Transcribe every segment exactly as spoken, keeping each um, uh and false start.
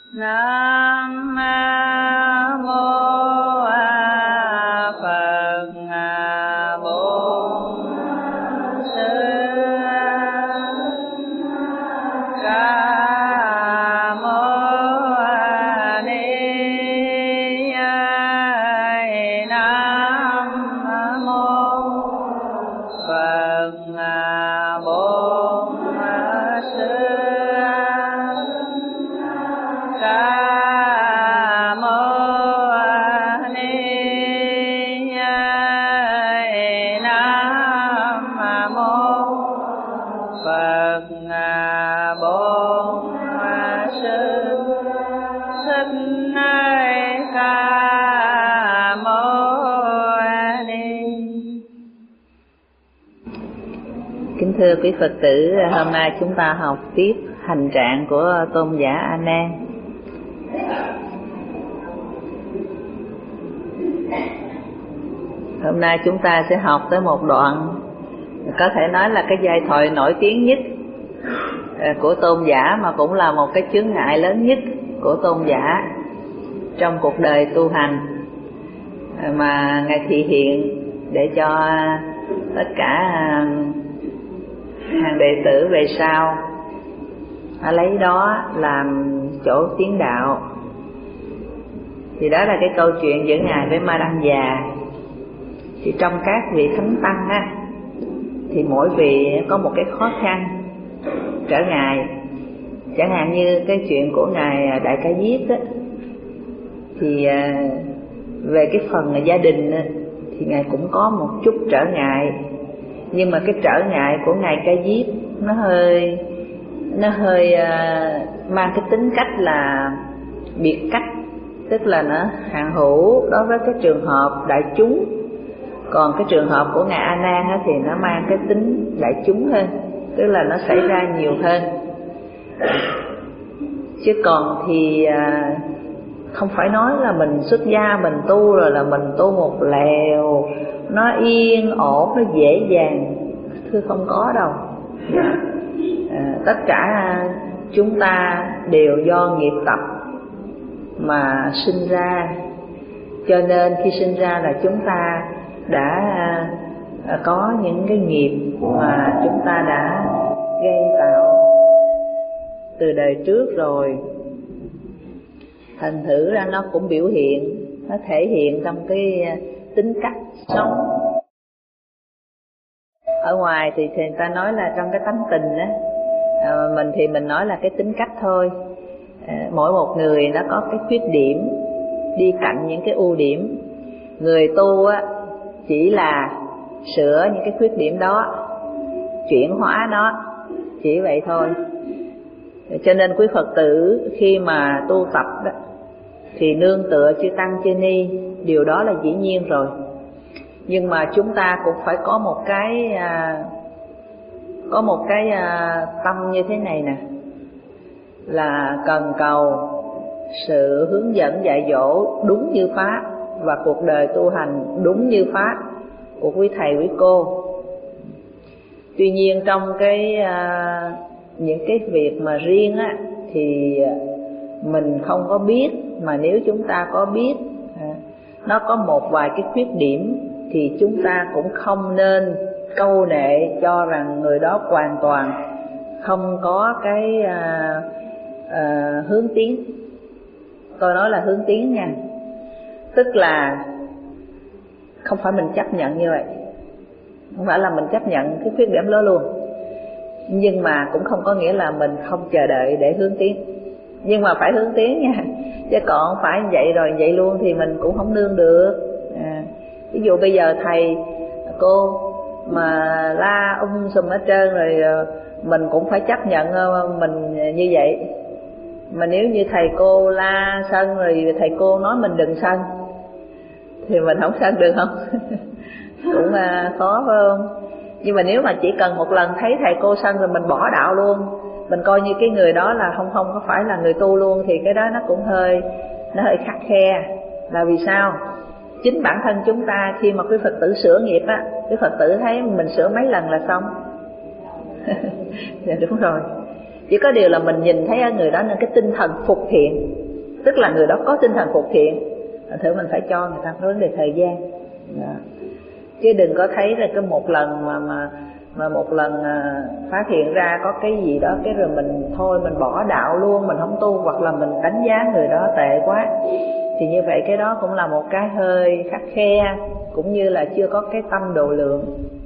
Nam mô Phật. Bổn Sư Ca Mâu Ni. Nam mô Phật. Bổn Sư Ca Mâu Ni. Nam mô Phật. Bổn Sư Thích Ca Mâu Ni. Kính thưa quý Phật tử, hôm nay chúng ta học tiếp hành trạng của Tôn giả A Nan. Hôm nay chúng ta sẽ học tới một đoạn có thể nói là cái giai thoại nổi tiếng nhất của Tôn giả, mà cũng là một cái chướng ngại lớn nhất của Tôn giả trong cuộc đời tu hành, mà Ngài thị hiện để cho tất cả hàng đệ tử về sau lấy đó làm chỗ tiến đạo. Thì đó là cái câu chuyện giữa Ngài với Ma Đăng Già. Thì trong các vị thánh tăng á, thì mỗi vị có một cái khó khăn trở ngại. Chẳng hạn như cái chuyện của Ngài Đại Ca Diếp á, thì về cái phần gia đình á, thì Ngài cũng có một chút trở ngại. Nhưng mà cái trở ngại của Ngài Ca Diếp nó hơi nó hơi uh, mang cái tính cách là biệt cách, tức là nó hạn hữu đối với cái trường hợp đại chúng. Còn cái trường hợp của Ngài A Nan á, thì nó mang cái tính đại chúng hơn, tức là nó xảy ra nhiều hơn. Chứ còn thì uh, không phải nói là mình xuất gia mình tu rồi là mình tu một lèo nó yên ổn, nó dễ dàng. Thưa không có đâu. À, tất cả chúng ta đều do nghiệp tập mà sinh ra, cho nên khi sinh ra là chúng ta đã có những cái nghiệp mà chúng ta đã gây tạo từ đời trước rồi. Thành thử ra nó cũng biểu hiện, nó thể hiện trong cái tính cách sống. Ở ngoài thì, thì người ta nói là trong cái tánh tình á, à, mình thì mình nói là cái tính cách thôi. À, mỗi một người nó có cái khuyết điểm đi cạnh những cái ưu điểm. Người tu á chỉ là sửa những cái khuyết điểm đó, chuyển hóa nó, chỉ vậy thôi. Cho nên quý Phật tử khi mà tu tập đó, thì nương tựa chư Tăng chư Ni, điều đó là dĩ nhiên rồi. Nhưng mà chúng ta cũng phải có một cái à, có một cái à, tâm như thế này nè, là cần cầu sự hướng dẫn dạy dỗ đúng như Pháp và cuộc đời tu hành đúng như Pháp của quý thầy quý cô. Tuy nhiên trong cái à, những cái việc mà riêng á, thì mình không có biết, mà nếu chúng ta có biết à, nó có một vài cái khuyết điểm, thì chúng ta cũng không nên câu nệ cho rằng người đó hoàn toàn không có cái à, à, hướng tiến. Tôi nói là hướng tiến nha, tức là không phải mình chấp nhận như vậy, không phải là mình chấp nhận cái khuyết điểm đó luôn, nhưng mà cũng không có nghĩa là mình không chờ đợi để hướng tiến. Nhưng mà phải hướng tiến nha, chứ còn phải vậy rồi vậy luôn thì mình cũng không nương được. à, Ví dụ bây giờ thầy cô mà la um sùm hết trơn rồi, mình cũng phải chấp nhận mình như vậy. Mà nếu như thầy cô la sân rồi thầy cô nói mình đừng sân, thì mình không sân được không? Cũng khó phải không? Nhưng mà nếu mà chỉ cần một lần thấy thầy cô sân rồi mình bỏ đạo luôn, mình coi như cái người đó là không không có phải là người tu luôn, thì cái đó nó cũng hơi nó hơi khắt khe. Là vì sao? Chính bản thân chúng ta khi mà quý Phật tử sửa nghiệp á, quý Phật tử thấy mình sửa mấy lần là xong. Dạ đúng rồi. Chỉ có điều là mình nhìn thấy ở người đó nên cái tinh thần phục thiện, tức là người đó có tinh thần phục thiện, thử mình phải cho người ta cái vấn đề thời gian. Đó. Chứ đừng có thấy là cái một lần mà mà mà một lần à, phát hiện ra có cái gì đó cái rồi mình thôi mình bỏ đạo luôn, mình không tu, hoặc là mình đánh giá người đó tệ quá, thì như vậy cái đó cũng là một cái hơi khắt khe, cũng như là chưa có cái tâm độ lượng.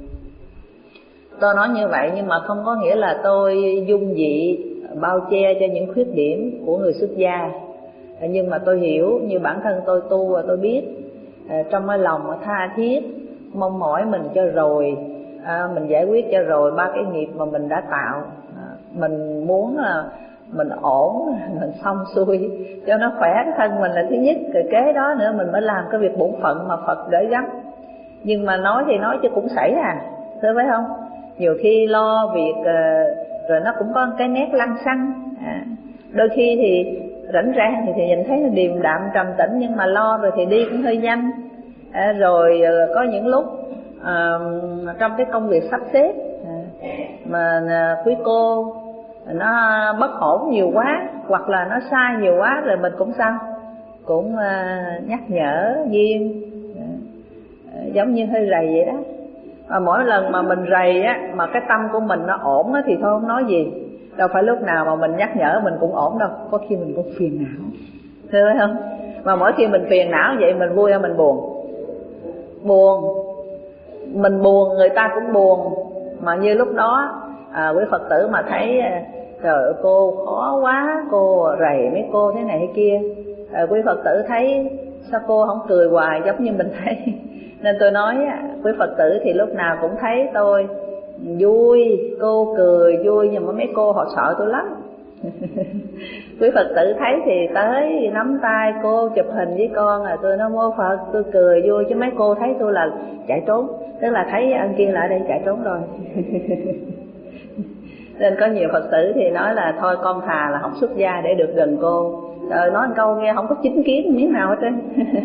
Tôi nói như vậy nhưng mà không có nghĩa là tôi dung dị bao che cho những khuyết điểm của người xuất gia. Nhưng mà tôi hiểu, như bản thân tôi tu và tôi biết, trong cái lòng tha thiết mong mỏi mình cho rồi, à, mình giải quyết cho rồi ba cái nghiệp mà mình đã tạo. À, mình muốn là mình ổn, mình xong xuôi cho nó khỏe cái thân mình là thứ nhất, rồi kế đó nữa mình mới làm cái việc bổn phận mà Phật gửi gắm. Nhưng mà nói thì nói chứ cũng xảy à, thưa phải không? Nhiều khi lo việc rồi nó cũng có cái nét lăng xăng. À, đôi khi thì rảnh rang thì, thì nhìn thấy nó điềm đạm trầm tĩnh, nhưng mà lo rồi thì đi cũng hơi nhanh. À, rồi có những lúc à, trong cái công việc sắp xếp à, mà à, quý cô nó bất ổn nhiều quá, hoặc là nó sai nhiều quá, rồi mình cũng sao cũng à, nhắc nhở duyên, à, giống như hơi rầy vậy đó. Và mỗi lần mà mình rầy á, mà cái tâm của mình nó ổn á, thì thôi không nói gì. Đâu phải lúc nào mà mình nhắc nhở mình cũng ổn đâu, có khi mình cũng phiền não, thấy không? Mà mỗi khi mình phiền não vậy mình vui hay mình buồn? Buồn. Mình buồn người ta cũng buồn. Mà như lúc đó à, quý Phật tử mà thấy trời ơi cô khó quá, cô rầy mấy cô thế này thế kia, à, quý Phật tử thấy sao cô không cười hoài giống như mình thấy. Nên tôi nói quý Phật tử thì lúc nào cũng thấy tôi vui, cô cười vui, nhưng mà mấy cô họ sợ tôi lắm. Quý Phật tử thấy thì tới nắm tay cô chụp hình với con, à tôi nói mô Phật, tôi cười vui, chứ mấy cô thấy tôi là chạy trốn, tức là thấy anh kia lại đây chạy trốn rồi. Nên có nhiều Phật tử thì nói là thôi con thà là không xuất gia để được gần cô. Trời, nói một câu nghe không có chính kiến miếng nào hết trơn.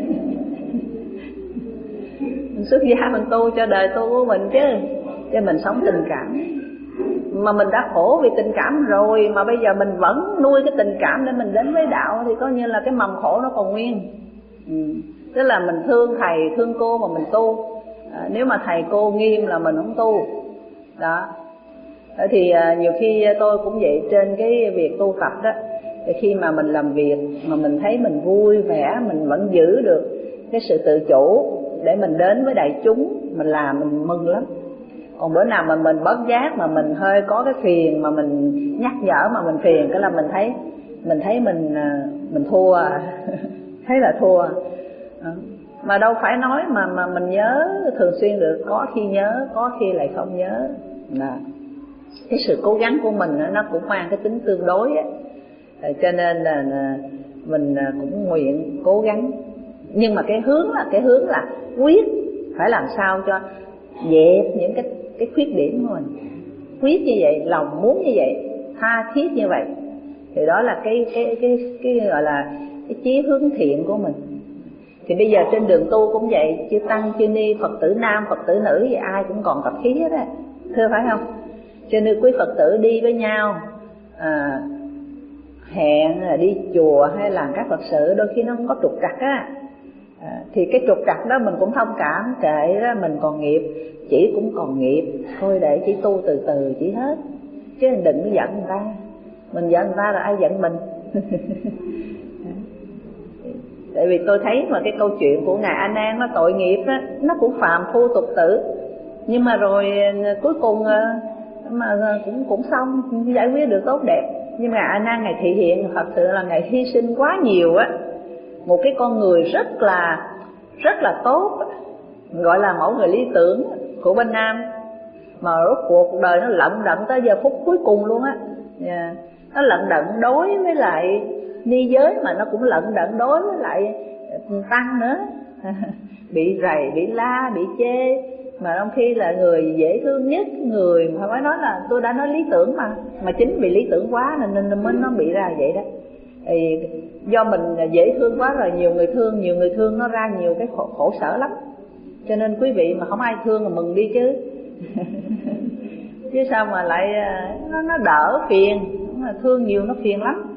Mình xuất gia mình tu cho đời tu của mình chứ, chứ mình sống tình cảm. Mà mình đã khổ vì tình cảm rồi, mà bây giờ mình vẫn nuôi cái tình cảm để mình đến với đạo, thì coi như là cái mầm khổ nó còn nguyên. Ừ. Tức là mình thương thầy, thương cô mà mình tu. À, nếu mà thầy cô nghiêm là mình không tu. Đó. Thì à, nhiều khi tôi cũng vậy, trên cái việc tu tập đó, thì khi mà mình làm việc mà mình thấy mình vui vẻ, mình vẫn giữ được cái sự tự chủ để mình đến với đại chúng, mình làm mình mừng lắm. Còn bữa nào mà mình bất giác mà mình hơi có cái phiền mà mình nhắc nhở mà mình phiền, cái là mình thấy mình thấy mình mình thua, thấy là thua. Mà đâu phải nói mà mà mình nhớ thường xuyên được, có khi nhớ, có khi lại không nhớ. Là cái sự cố gắng của mình nó cũng mang cái tính tương đối á, cho nên là mình cũng nguyện cố gắng. Nhưng mà cái hướng là cái hướng là quyết phải làm sao cho dẹp những cái cái khuyết điểm của mình, quyết như vậy, lòng muốn như vậy, tha thiết như vậy, thì đó là cái cái cái cái gọi là cái chí hướng thiện của mình. Thì bây giờ trên đường tu cũng vậy, chư tăng chư ni, Phật tử nam Phật tử nữ thì ai cũng còn tập khí hết á, thưa phải không? Cho nên quý Phật tử đi với nhau à, hẹn là đi chùa hay làm các Phật sự, đôi khi nó không có trục trặc á. À, thì cái trục trặc đó mình cũng thông cảm, kệ đó, mình còn nghiệp, chỉ cũng còn nghiệp, thôi để chỉ tu từ từ chỉ hết, chứ đừng có giận người ta. Mình giận người ta là ai giận mình. Tại vì tôi thấy mà cái câu chuyện của Ngài A Nan nó tội nghiệp á, nó cũng phàm phu tục tử, nhưng mà rồi cuối cùng mà cũng cũng xong, giải quyết được tốt đẹp. Nhưng mà Ngài A Nan Ngài thị hiện thật sự là Ngài hy sinh quá nhiều á, một cái con người rất là rất là tốt, gọi là mẫu người lý tưởng của bên Nam, mà rốt cuộc đời nó lận đận tới giờ phút cuối cùng luôn á. Yeah. Nó lận đận đối với lại ni giới, mà nó cũng lận đận đối với lại tăng nữa. Bị rầy, bị la, bị chê, mà trong khi là người dễ thương nhất, người mà phải nói là tôi đã nói lý tưởng mà, mà chính vì lý tưởng quá nên nên mới nó bị ra vậy đó. Thì do mình dễ thương quá rồi, nhiều người thương, nhiều người thương nó ra nhiều cái khổ, khổ sở lắm. Cho nên quý vị mà không ai thương là mừng đi chứ. Chứ sao mà lại nó, nó đỡ phiền, cũng thương nhiều nó phiền lắm.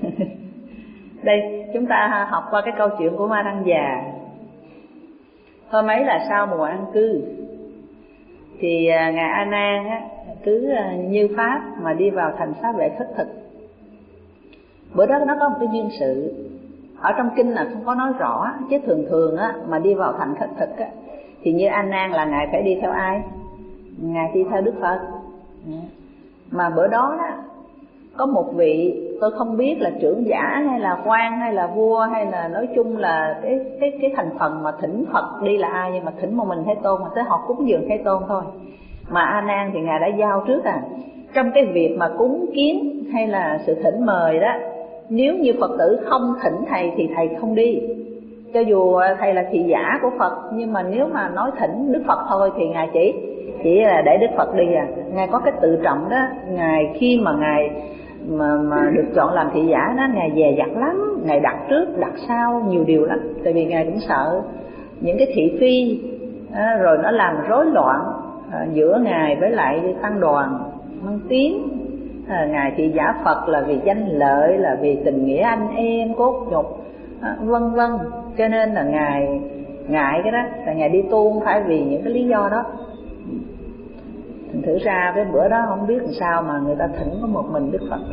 Đây chúng ta học qua cái câu chuyện của Ma Đăng Già. Hôm ấy là sau mùa an cư, thì ngài A Nan á, cứ như pháp mà đi vào thành Xá Vệ khất thực. Bữa đó nó có một cái duyên sự, ở trong kinh là không có nói rõ, chứ thường thường á mà đi vào thành khất thực á thì như A Nan là ngài phải đi theo ai? Ngài đi theo Đức Phật. Mà bữa đó đó có một vị, tôi không biết là trưởng giả hay là quan hay là vua hay là nói chung là cái cái cái thành phần mà thỉnh Phật đi là ai, nhưng mà thỉnh một mình Thế Tôn, mà tới học cúng dường Thế Tôn thôi. Mà A Nan thì ngài đã giao trước à, trong cái việc mà cúng kiến hay là sự thỉnh mời đó, nếu như Phật tử không thỉnh thầy thì thầy không đi. Cho dù thầy là thị giả của Phật, nhưng mà nếu mà nói thỉnh Đức Phật thôi thì ngài chỉ chỉ là để Đức Phật đi à. Ngài có cái tự trọng đó, ngài khi mà ngài mà mà được chọn làm thị giả đó, ngài dè dặt lắm, ngài đặt trước đặt sau nhiều điều lắm, tại vì ngài cũng sợ những cái thị phi à, rồi nó làm rối loạn à, giữa ngài với lại tăng đoàn mang tiếng. À, ngài thị giả Phật là vì danh lợi, là vì tình nghĩa anh em cốt nhục à, vân vân, cho nên là ngài ngại cái đó, là ngài đi tu không phải vì những cái lý do đó. Thành thử ra cái bữa đó không biết làm sao mà người ta thỉnh có một mình Đức Phật.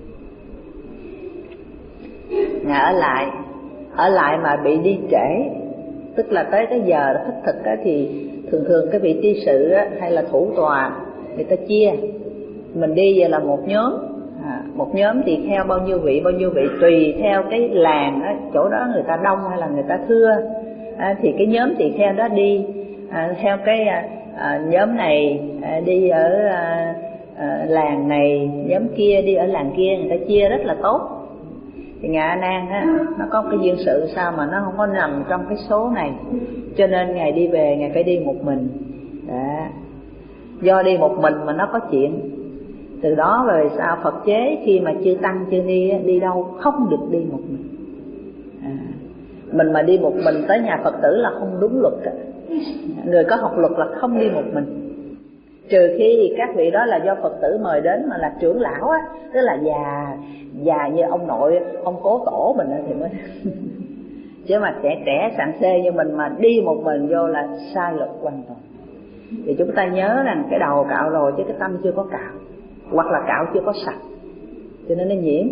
Ngài ở lại, ở lại mà bị đi trễ, tức là tới cái giờ khất thực á, thì thường thường cái vị tri sự á, hay là thủ tòa người ta chia, mình đi vậy là một nhóm, à, một nhóm thì theo bao nhiêu vị bao nhiêu vị tùy theo cái làng á, chỗ đó người ta đông hay là người ta thưa, à, thì cái nhóm tỳ kheo đó đi à, theo cái à, nhóm này à, đi ở à, à, làng này, nhóm kia đi ở làng kia, người ta chia rất là tốt. Thì ngài A Nan á, nó có cái duyên sự sao mà nó không có nằm trong cái số này, cho nên ngài đi về ngài phải đi một mình. Đó. Do đi một mình mà nó có chuyện. Từ đó về sau Phật chế khi mà chư tăng chư ni đi đâu không được đi một mình. À, mình mà đi một mình tới nhà Phật tử là không đúng luật đó. Người có học luật là không đi một mình, trừ khi các vị đó là do Phật tử mời đến mà là trưởng lão á, tức là già già như ông nội ông cố tổ mình thì mới chứ mà trẻ trẻ sẵn xê như mình mà đi một mình vô là sai luật hoàn toàn. Thì chúng ta nhớ rằng cái đầu cạo rồi chứ cái tâm chưa có cạo, hoặc là cạo chưa có sạch, cho nên nó nhiễm.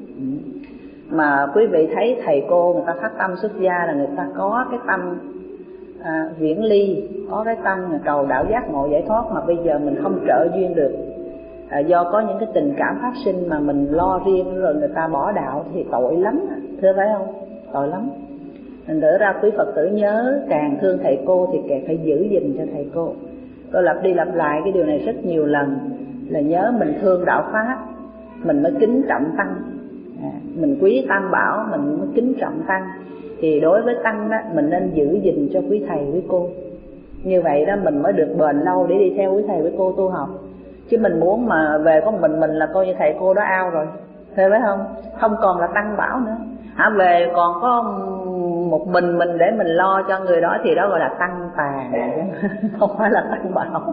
Mà quý vị thấy thầy cô người ta phát tâm xuất gia là người ta có cái tâm à, viễn ly, có cái tâm cầu đạo giác ngộ giải thoát, mà bây giờ mình không trợ duyên được à, do có những cái tình cảm phát sinh mà mình lo riêng rồi người ta bỏ đạo thì tội lắm, thưa phải không? Tội lắm. Thành thử ra quý Phật tử nhớ càng thương thầy cô thì càng phải giữ gìn cho thầy cô. Tôi lặp đi lặp lại cái điều này rất nhiều lần, là nhớ mình thương đạo pháp mình mới kính trọng tăng, à, mình quý tam bảo mình mới kính trọng tăng. Thì đối với tăng đó mình nên giữ gìn cho quý thầy quý cô, như vậy đó mình mới được bền lâu để đi theo quý thầy quý cô tu học. Chứ mình muốn mà về có mình mình là coi như thầy cô đó ao rồi, thấy phải không? Không còn là tăng bảo nữa. Hả, về còn có một mình mình để mình lo cho người đó thì đó gọi là tăng tàn, không phải là tăng bảo.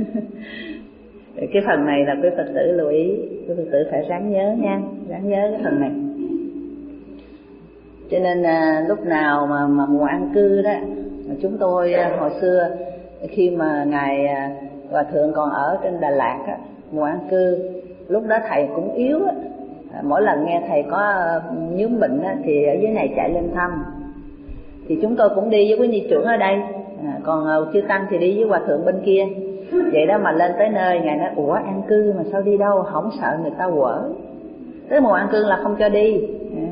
Cái phần này là quý Phật tử lưu ý, quý Phật tử phải ráng nhớ nha, ráng nhớ cái phần này. Cho nên à, lúc nào mà, mà mùa an cư đó, mà chúng tôi à, hồi xưa khi mà ngài à, Hòa Thượng còn ở trên Đà Lạt á, mùa an cư, lúc đó thầy cũng yếu á, à, mỗi lần nghe thầy có nhướng bệnh á, thì ở dưới này chạy lên thăm. Thì chúng tôi cũng đi với quý ni trưởng ở đây, à, còn à, chư tăng thì đi với Hòa Thượng bên kia. Vậy đó mà lên tới nơi ngài nói ủa an cư mà sao đi đâu, không sợ người ta quở. Tới mùa an cư là không cho đi,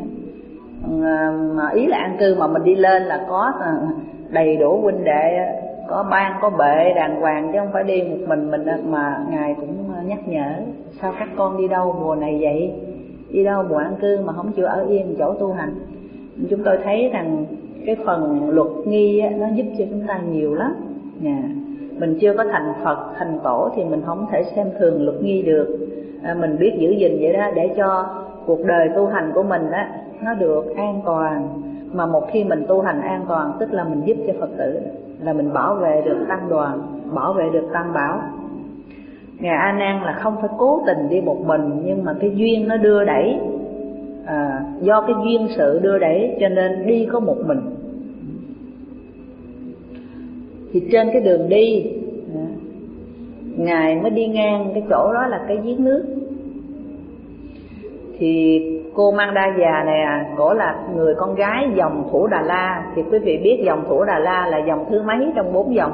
mà ý là an cư mà mình đi lên là có đầy đủ huynh đệ, có ban có bệ đàng hoàng, chứ không phải đi một mình mình. Mà ngài cũng nhắc nhở sao các con đi đâu mùa này vậy, đi đâu mùa an cư mà không chịu ở yên chỗ tu hành. Chúng tôi thấy rằng cái phần luật nghi á, nó giúp cho chúng ta nhiều lắm nha. Mình chưa có thành Phật, thành Tổ thì mình không thể xem thường luật nghi được. À, mình biết giữ gìn vậy đó để cho cuộc đời tu hành của mình á nó được an toàn. Mà một khi mình tu hành an toàn tức là mình giúp cho Phật tử, là mình bảo vệ được tăng đoàn, bảo vệ được tam bảo. Ngài A Nan là không phải cố tình đi một mình, nhưng mà cái duyên nó đưa đẩy, à, do cái duyên sự đưa đẩy cho nên đi có một mình. Thì trên cái đường đi, Ngài mới đi ngang cái chỗ đó là cái giếng nước. Thì cô Mang Đa già này à, cổ là người con gái dòng Thủ Đà La. Thì quý vị biết dòng Thủ Đà La là dòng thứ mấy trong bốn dòng?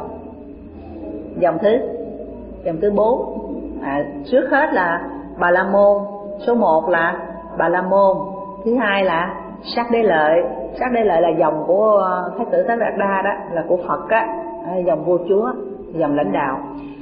Dòng thứ dòng thứ bốn. À, trước hết là Bà La Môn, số một là Bà La Môn, thứ hai là Sát Đế Lợi. Sát Đế Lợi là dòng của Thái tử Tất Đạt Đa, đó là của Phật á, dòng vua chúa, dòng lãnh đạo.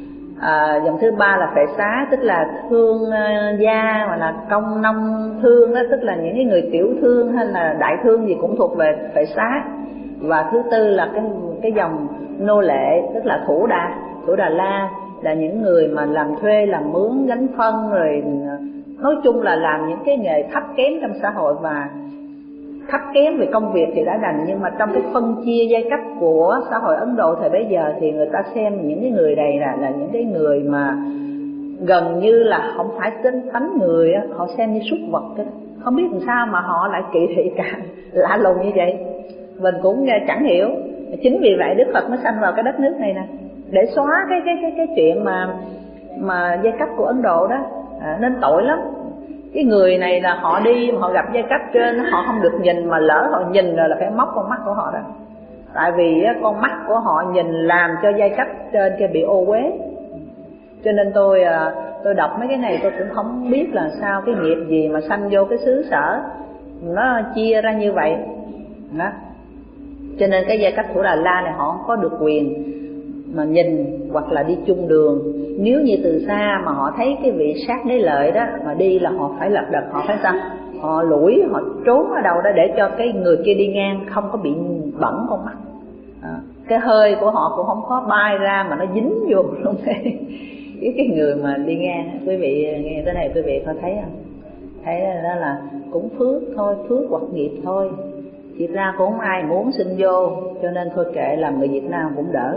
À, dòng thứ ba là Phệ Xá, tức là thương gia hoặc là công nông thương đó, tức là những cái người tiểu thương hay là đại thương gì cũng thuộc về Phệ Xá. Và thứ tư là cái cái dòng nô lệ, tức là Thủ Đà, Thủ Đà La, là những người mà làm thuê, làm mướn, gánh phân, rồi nói chung là làm những cái nghề thấp kém trong xã hội. Và thấp kém về công việc thì đã đành, nhưng mà trong cái phân chia giai cấp của xã hội Ấn Độ thời bấy giờ thì người ta xem những cái người này là, là những cái người mà gần như là không phải tính tánh người, họ xem như súc vật đó. Không biết làm sao mà họ lại kỵ thị cả lạ lùng như vậy, mình cũng chẳng hiểu. Chính vì vậy Đức Phật mới sanh vào cái đất nước này nè, để xóa cái cái cái cái chuyện mà mà giai cấp của Ấn Độ đó. À, nên tội lắm. Cái người này là họ đi mà họ gặp giai cấp trên, họ không được nhìn, mà lỡ họ nhìn rồi là phải móc con mắt của họ đó. Tại vì con mắt của họ nhìn làm cho giai cấp trên kia bị ô uế. Cho nên tôi tôi đọc mấy cái này tôi cũng không biết là sao, cái nghiệp gì mà sanh vô cái xứ sở nó chia ra như vậy đó. Cho nên cái giai cấp Thủ Đà La này họ không có được quyền mà nhìn hoặc là đi chung đường. Nếu như từ xa mà họ thấy cái vị Sát Đế Lợi đó mà đi là họ phải lật đật, họ phải sao? Họ lủi, họ trốn ở đâu đó để cho cái người kia đi ngang không có bị bẩn con mắt. À, cái hơi của họ cũng không có bay ra mà nó dính vô luôn cái, cái người mà đi ngang. Quý vị nghe tới này quý vị có thấy không? Thấy đó là cũng phước thôi, phước hoặc nghiệp thôi. Thiệt ra cũng không ai muốn xin vô, cho nên thôi kệ, làm người Việt Nam cũng đỡ.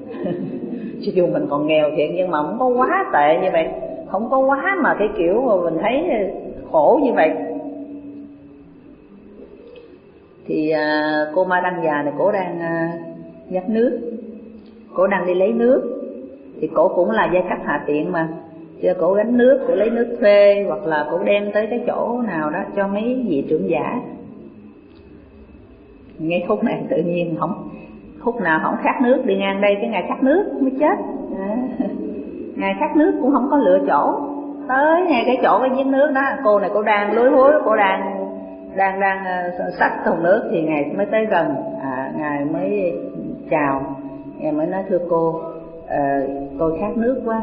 Chứ dù mình còn nghèo thiệt nhưng mà không có quá tệ như vậy, không có quá mà cái kiểu mà mình thấy khổ như vậy. Thì à, cô Ma Đăng già này cổ đang à, nhắc nước, cổ đang đi lấy nước. Thì cổ cũng là giai cấp hạ tiện mà, chứ cổ gánh nước, cổ lấy nước thuê, hoặc là cổ đem tới cái chỗ nào đó cho mấy vị trưởng giả. Ngay khúc này tự nhiên không, khúc nào không khát nước đi ngang đây cái ngày khát nước mới chết. À, ngày khát nước cũng không có lựa chỗ, tới ngay cái chỗ cái giếng nước đó, cô này cô đang lối hối, cô đang đang đang uh, xách thùng nước thì ngài mới tới gần. À, ngài mới chào, ngài mới nói thưa cô, uh, tôi khát nước quá,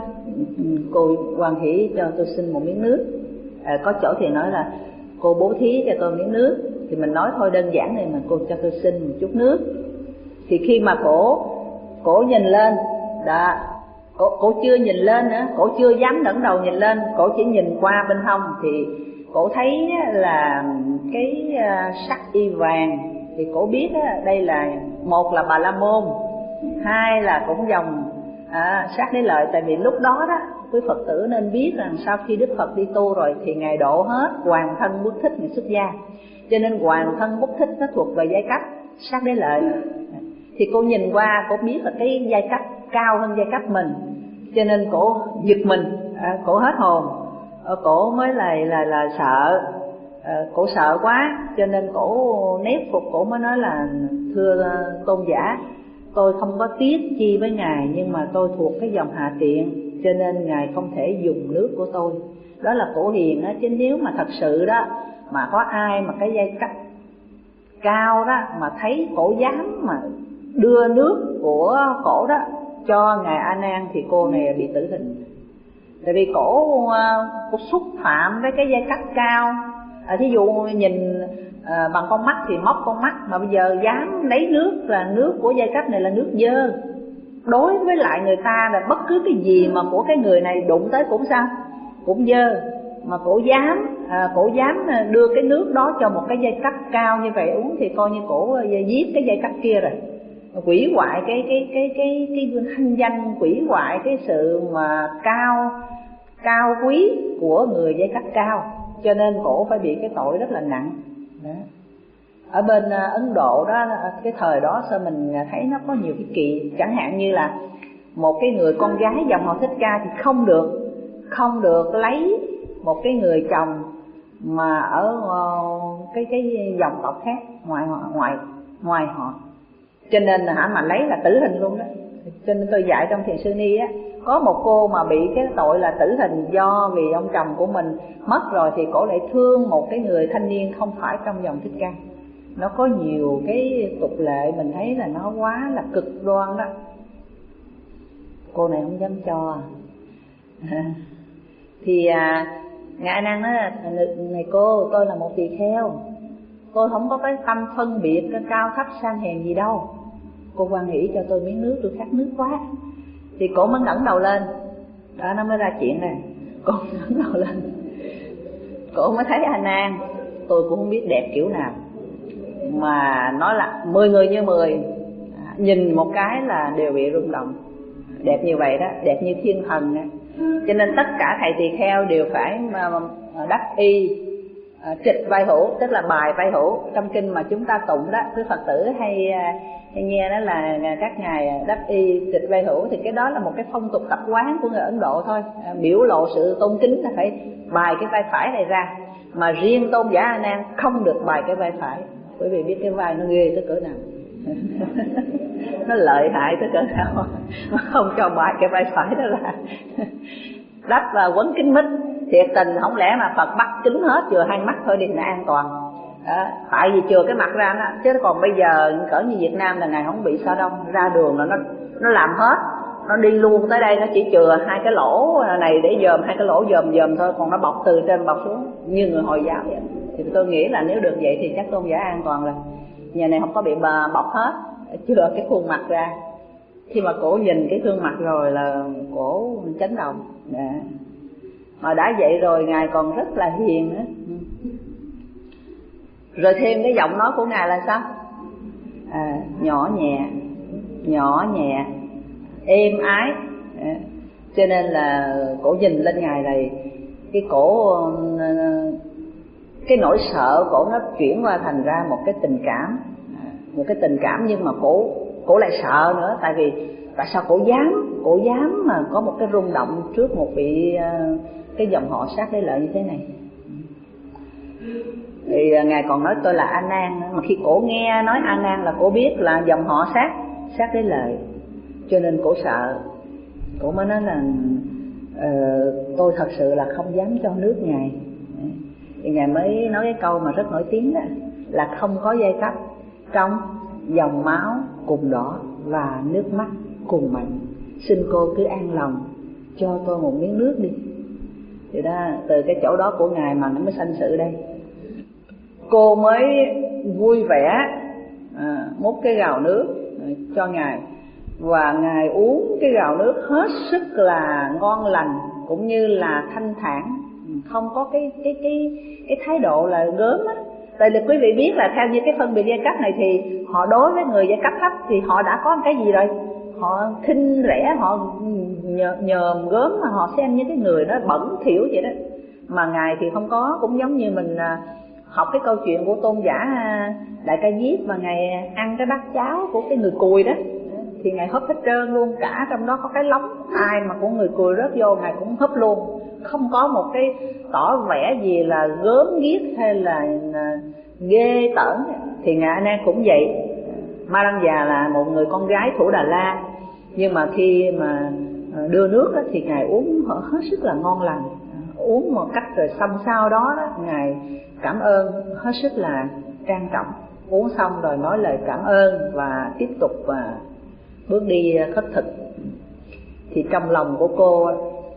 cô hoan hỷ cho tôi xin một miếng nước. Uh, có chỗ thì nói là cô bố thí cho tôi miếng nước, thì mình nói thôi đơn giản này mà cô cho tôi xin một chút nước. Thì khi mà cổ cổ nhìn lên đó, cổ, cổ chưa nhìn lên nữa, cổ chưa dám ngẩng đầu nhìn lên, cổ chỉ nhìn qua bên hông thì cổ thấy là cái sắc y vàng. Thì cổ biết đây là một là Bà La Môn, hai là cũng dòng à, Sát Đế Lợi. Tại vì lúc đó đó quý Phật tử nên biết rằng sau khi Đức Phật đi tu rồi thì ngài độ hết Hoàng thân Bút Thích ngài xuất gia, cho nên Hoàng thân Bút Thích nó thuộc về giai cấp Sát Đế Lợi. Thì cô nhìn qua cô biết là cái giai cấp cao hơn giai cấp mình, cho nên cổ giật mình, à, cổ hết hồn, cổ mới là là là sợ, à, cổ sợ quá cho nên cổ nép phục, cổ mới nói là thưa tôn giả, tôi không có tiếc chi với ngài, nhưng mà tôi thuộc cái dòng hạ tiện cho nên ngài không thể dùng nước của tôi. Đó là cổ hiền á, chứ nếu mà thật sự đó mà có ai mà cái giai cấp cao đó mà thấy cổ dám mà đưa nước của cổ đó cho ngài A Nan thì cô này bị tử hình. Tại vì cổ, cổ xúc phạm với cái giai cấp cao. À, thí dụ nhìn à, bằng con mắt thì móc con mắt, mà bây giờ dám lấy nước là nước của giai cấp này là nước dơ. Đối với lại người ta là bất cứ cái gì mà của cái người này đụng tới cũng sao? Cũng dơ. Mà cổ dám, à, cổ dám đưa cái nước đó cho một cái giai cấp cao như vậy uống thì coi như cổ giết cái giai cấp kia rồi. hủy hoại cái cái cái cái cái thanh danh, hủy hoại cái sự mà cao cao quý của người giai cấp cao, cho nên cổ phải bị cái tội rất là nặng. Đó. Ở bên Ấn Độ đó, cái thời đó sao mình thấy nó có nhiều cái kỳ, chẳng hạn như là một cái người con gái dòng họ Thích Ca thì không được không được lấy một cái người chồng mà ở cái cái dòng tộc khác ngoài họ, ngoài ngoài họ, cho nên là hả mà lấy là tử hình luôn đó. Cho nên tôi dạy trong Thiền Sư Ni á, có một cô mà bị cái tội là tử hình do vì ông chồng của mình mất rồi, thì cổ lại thương một cái người thanh niên không phải trong dòng Thích Ca. Nó có nhiều cái tục lệ mình thấy là nó quá là cực đoan đó. Cô này không dám cho à. Thì à, Ngài A Nan nói là này cô, tôi là một tỳ kheo, tôi không có cái tâm phân biệt cái cao thấp sang hèn gì đâu. Cô hoan hỷ cho tôi miếng nước, tôi khát nước quá. Thì cổ mới ngẩng đầu lên, đó nó mới ra chuyện này. Cô ngẩng đầu lên, cổ mới thấy A Nan, tôi cũng không biết đẹp kiểu nào mà nói là mười người như mười, nhìn một cái là đều bị rung động. Đẹp như vậy đó, đẹp như thiên thần đó. Cho nên tất cả thầy tỳ kheo đều phải đắc y trịch vai hữu, tức là bài vai hữu. Trong kinh mà chúng ta tụng đó, quý Phật tử hay hay nghe đó là các ngài đắc y trịch vai hữu, thì cái đó là một cái phong tục tập quán của người Ấn Độ thôi. Biểu lộ sự tôn kính là phải bài cái vai phải này ra, mà riêng Tôn giả A Nan không được bài cái vai phải, bởi vì biết cái vai nó ghê tới cỡ nào. Nó lợi hại tới cỡ nào mà không cho bài cái vai phải đó ra. Đắp và quấn kính mít, thiệt tình không lẽ mà Phật bắt kính hết vừa hai mắt thôi đi là an toàn đó. Tại vì chừa cái mặt ra đó, chứ còn bây giờ cỡ như Việt Nam là ngài không bị sao đông, ra đường là nó nó làm hết, nó đi luôn tới đây, nó chỉ chừa hai cái lỗ này để dòm, hai cái lỗ dòm dòm thôi, còn nó bọc từ trên bọc xuống như người Hồi giáo vậy. Thì tôi nghĩ là nếu được vậy thì chắc Tôn giả an toàn rồi, nhà này không có bị bọc hết, chừa cái khuôn mặt ra. Khi mà cổ nhìn cái gương mặt rồi là cổ chấn động. Đã. Mà đã vậy rồi ngài còn rất là hiền nữa. Rồi thêm cái giọng nói của ngài là sao? À, nhỏ nhẹ, nhỏ nhẹ, êm ái. À, cho nên là cổ nhìn lên ngài này, cái cổ cái nỗi sợ cổ nó chuyển qua thành ra một cái tình cảm, một cái tình cảm nhưng mà cổ cổ lại sợ nữa, tại vì tại sao cổ dám cổ dám mà có một cái rung động trước một vị cái dòng họ Sát Đế Lợi như thế này. Thì ngài còn nói tôi là A Nan, mà khi cổ nghe nói A Nan là cổ biết là dòng họ Sát Sát Đế Lợi, cho nên cổ sợ. Cổ mới nói là uh, tôi thật sự là không dám cho nước ngài. Thì ngài mới nói cái câu mà rất nổi tiếng đó là không có giai cấp trong dòng máu cùng đỏ và nước mắt cùng mặn, xin cô cứ an lòng cho tôi một miếng nước đi. Thì đó, từ cái chỗ đó của ngài mà nó mới sanh sự đây. Cô mới vui vẻ à, múc cái gào nước à, cho ngài, và ngài uống cái gào nước hết sức là ngon lành cũng như là thanh thản, không có cái cái cái cái thái độ là gớm á. Tại vì quý vị biết là theo như cái phân biệt giai cấp này thì họ đối với người giai cấp thấp thì họ đã có một cái gì rồi, họ khinh rẻ, họ nhờ, nhờm gớm, mà họ xem như cái người đó bẩn thỉu vậy đó. Mà ngài thì không có, cũng giống như mình học cái câu chuyện của tôn giả Đại Ca Diếp mà ngài ăn cái bát cháo của cái người cùi đó, thì ngài húp hết trơn luôn, cả trong đó có cái lóng, ai mà của người cùi rớt vô ngài cũng húp luôn, không có một cái tỏ vẻ gì là gớm ghiếc hay là ghê tởn. Thì ngài A Nan cũng vậy. Ma Đăng Già là một người con gái Thủ Đà La, nhưng mà khi mà đưa nước đó, thì ngài uống hết sức là ngon lành, uống một cách rồi xong sau đó, đó ngài cảm ơn hết sức là trang trọng, uống xong rồi nói lời cảm ơn và tiếp tục và bước đi khất thực. Thì trong lòng của cô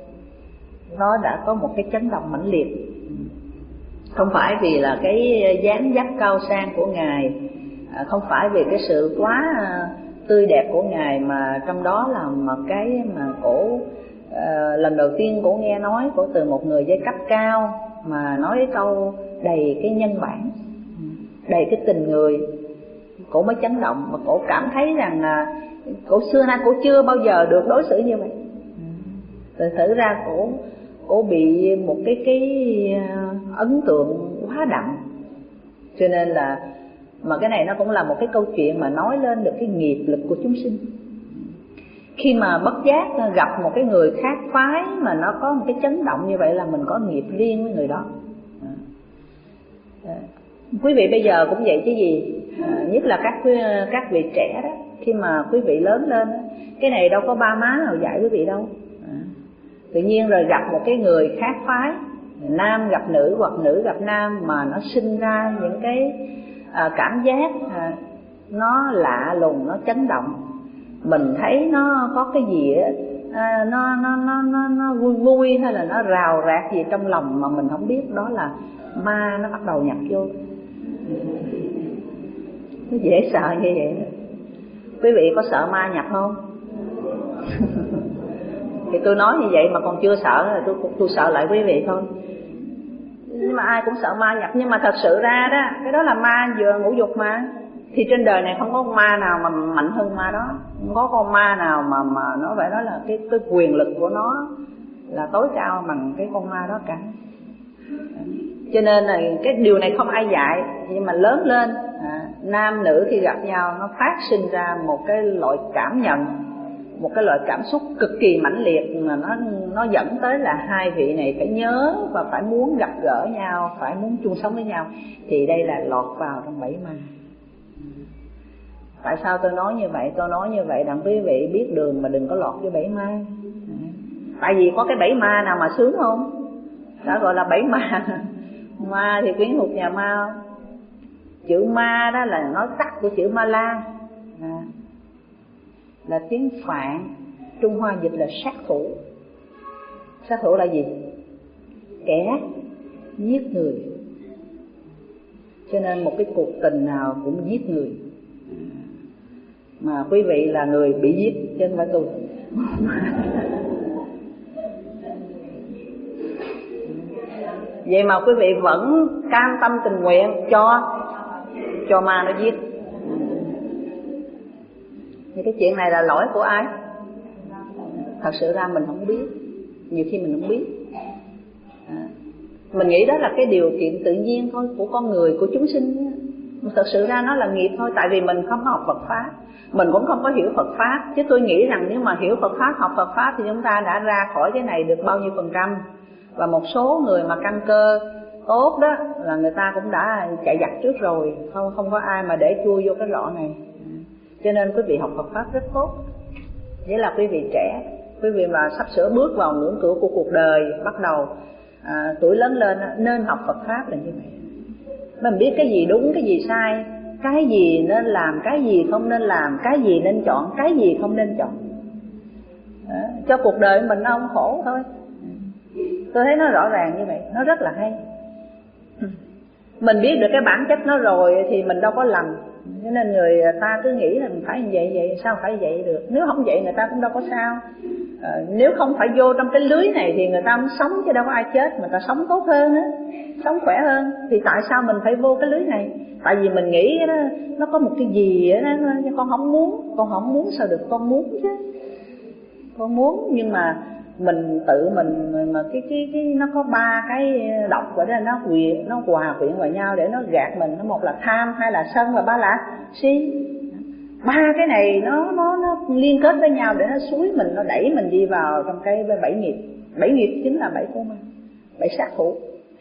nó đã có một cái chấn động mãnh liệt, không phải vì là cái dáng dấp cao sang của ngài, không phải vì cái sự quá tươi đẹp của ngài, mà trong đó là một cái mà cổ uh, lần đầu tiên cổ nghe nói của từ một người giai cấp cao mà nói cái câu đầy cái nhân bản, đầy cái tình người. Cổ mới chấn động, mà cổ cảm thấy rằng là cổ xưa nay cổ chưa bao giờ được đối xử như vậy. Thật thử ra cổ cổ bị một cái cái ấn tượng quá đậm, cho nên là mà cái này nó cũng là một cái câu chuyện mà nói lên được cái nghiệp lực của chúng sinh. Khi mà bất giác gặp một cái người khác phái mà nó có một cái chấn động như vậy là mình có nghiệp riêng với người đó. À, quý vị bây giờ cũng vậy chứ gì, à, nhất là các các vị trẻ đó, khi mà quý vị lớn lên đó, cái này đâu có ba má nào dạy quý vị đâu. À, tự nhiên rồi gặp một cái người khác phái, nam gặp nữ hoặc nữ gặp nam, mà nó sinh ra những cái à, cảm giác à, nó lạ lùng, nó chấn động. Mình thấy nó có cái gì á, à, nó, nó, nó, nó, nó vui vui hay là nó rào rạc gì trong lòng mà mình không biết, đó là ma nó bắt đầu nhập vô. Nó dễ sợ như vậy. Quý vị có sợ ma nhập không? Thì tôi nói như vậy mà còn chưa sợ, tôi, tôi sợ lại quý vị thôi. Nhưng mà ai cũng sợ ma nhập, nhưng mà thật sự ra đó, cái đó là ma vừa ngũ dục mà. Thì trên đời này không có con ma nào mà mạnh hơn ma đó, không có con ma nào mà mà nó phải nói là cái cái quyền lực của nó là tối cao bằng cái con ma đó cả. Cho nên là cái điều này không ai dạy, nhưng mà lớn lên à, nam nữ khi gặp nhau nó phát sinh ra một cái loại cảm nhận, một cái loại cảm xúc cực kỳ mãnh liệt, mà nó nó dẫn tới là hai vị này phải nhớ và phải muốn gặp gỡ nhau, phải muốn chung sống với nhau. Thì đây là lọt vào trong bẫy ma. Tại sao tôi nói như vậy? Tôi nói như vậy đặng quý vị biết đường mà đừng có lọt vô bẫy ma. Tại vì có cái bẫy ma nào mà sướng không? Đã gọi là bẫy ma. Ma thì quyến thuộc nhà ma. Chữ ma đó là nói tắt của chữ ma la, à, là tiếng Phạn, Trung Hoa dịch là sát thủ. Sát thủ là gì? Kẻ giết người. Cho nên một cái cuộc tình nào cũng giết người. Mà quý vị là người bị giết chứ không phải tôi. Vậy mà quý vị vẫn cam tâm tình nguyện cho cho ma nó giết. Thì cái chuyện này là lỗi của ai? Thật sự ra mình không biết, nhiều khi mình không biết. À, mình nghĩ đó là cái điều kiện tự nhiên thôi của con người, của chúng sinh. Thật sự ra nó là nghiệp thôi, tại vì mình không học Phật Pháp, mình cũng không có hiểu Phật Pháp. Chứ tôi nghĩ rằng nếu mà hiểu Phật Pháp, học Phật Pháp thì chúng ta đã ra khỏi cái này được bao nhiêu phần trăm. Và một số người mà căn cơ tốt đó là người ta cũng đã chạy giặc trước rồi, không không có ai mà để chui vô cái lọ này. Cho nên quý vị học Phật Pháp rất tốt. Nghĩa là quý vị trẻ, quý vị mà sắp sửa bước vào ngưỡng cửa của cuộc đời, bắt đầu à, tuổi lớn lên nên học Phật Pháp là như vậy. Mình biết cái gì đúng, cái gì sai, cái gì nên làm, cái gì không nên làm, cái gì nên chọn, cái gì không nên chọn. Đó, cho cuộc đời mình nó không khổ thôi. Tôi thấy nó rõ ràng như vậy, nó rất là hay. Mình biết được cái bản chất nó rồi thì mình đâu có lầm. Cho nên người ta cứ nghĩ là mình phải như vậy vậy, sao phải vậy được. Nếu không vậy người ta cũng đâu có sao. à, Nếu không phải vô trong cái lưới này thì người ta không sống chứ đâu có ai chết. Người ta sống tốt hơn á, sống khỏe hơn. Thì tại sao mình phải vô cái lưới này? Tại vì mình nghĩ đó, nó có một cái gì đó, con không muốn. Con không muốn sao được, con muốn chứ. Con muốn nhưng mà mình tự mình mà cái cái cái nó có ba cái độc ở đây, nó quyện, nó hòa quyện vào nhau để nó gạt mình. Nó một là tham, hai là sân và ba là si. Ba cái này nó nó nó liên kết với nhau để nó xúi mình, nó đẩy mình đi vào trong cái bẫy nghiệp. Bẫy nghiệp chính là bẫy của ma, bẫy sát thủ.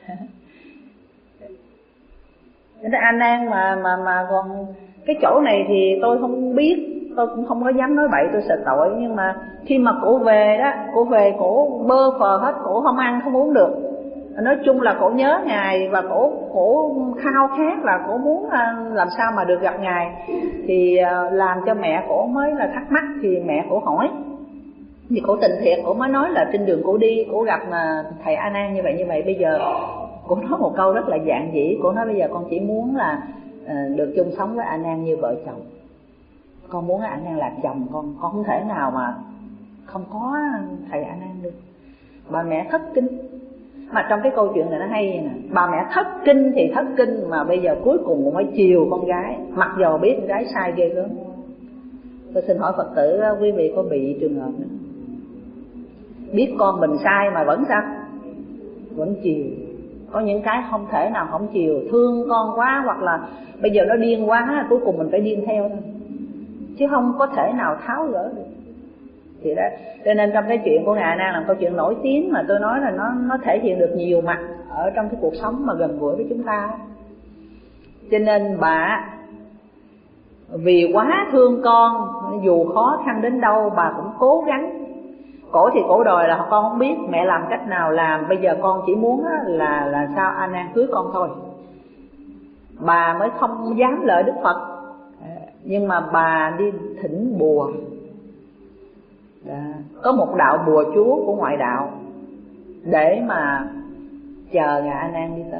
Nên A Nan mà mà mà còn cái chỗ này thì tôi không biết, tôi cũng không có dám nói bậy, tôi sợ tội. Nhưng mà khi mà cổ về đó, cổ về cổ bơ phờ hết, cổ không ăn không uống được. Nói chung là cổ nhớ Ngài và cổ cổ khao khát là cổ muốn làm sao mà được gặp Ngài. Thì làm cho mẹ cổ mới là thắc mắc, thì mẹ cổ hỏi. Thì cổ tình thiệt, cổ mới nói là trên đường cổ đi, cổ gặp thầy A Nan như vậy như vậy. Bây giờ cổ nói một câu rất là dạn dĩ, cổ nói bây giờ con chỉ muốn là được chung sống với A Nan như vợ chồng. Con muốn A Nan làm chồng con, con không thể nào mà không có thầy A Nan được. Bà mẹ thất kinh. Mà trong cái câu chuyện này nó hay nè, bà mẹ thất kinh thì thất kinh, mà bây giờ cuối cùng cũng phải chiều con gái, mặc dù biết con gái sai ghê gớm. Tôi xin hỏi Phật tử, quý vị có bị trường hợp nữa, biết con mình sai mà vẫn sao? Vẫn chiều. Có những cái không thể nào không chiều, thương con quá, hoặc là bây giờ nó điên quá, cuối cùng mình phải điên theo thôi, chứ không có thể nào tháo gỡ được. Thì đó, cho nên trong cái chuyện của Ngài A Nan là câu chuyện nổi tiếng mà tôi nói là nó nó thể hiện được nhiều mặt ở trong cái cuộc sống mà gần gũi với chúng ta. Cho nên bà vì quá thương con, dù khó khăn đến đâu bà cũng cố gắng. Cổ thì cổ đòi là con không biết mẹ làm cách nào làm, bây giờ con chỉ muốn là là sao A Nan cưới con thôi. Bà mới không dám lợi Đức Phật, nhưng mà bà đi thỉnh bùa. Đó. Có một đạo bùa chúa của ngoại đạo để mà chờ Ngài A Nan đi tới.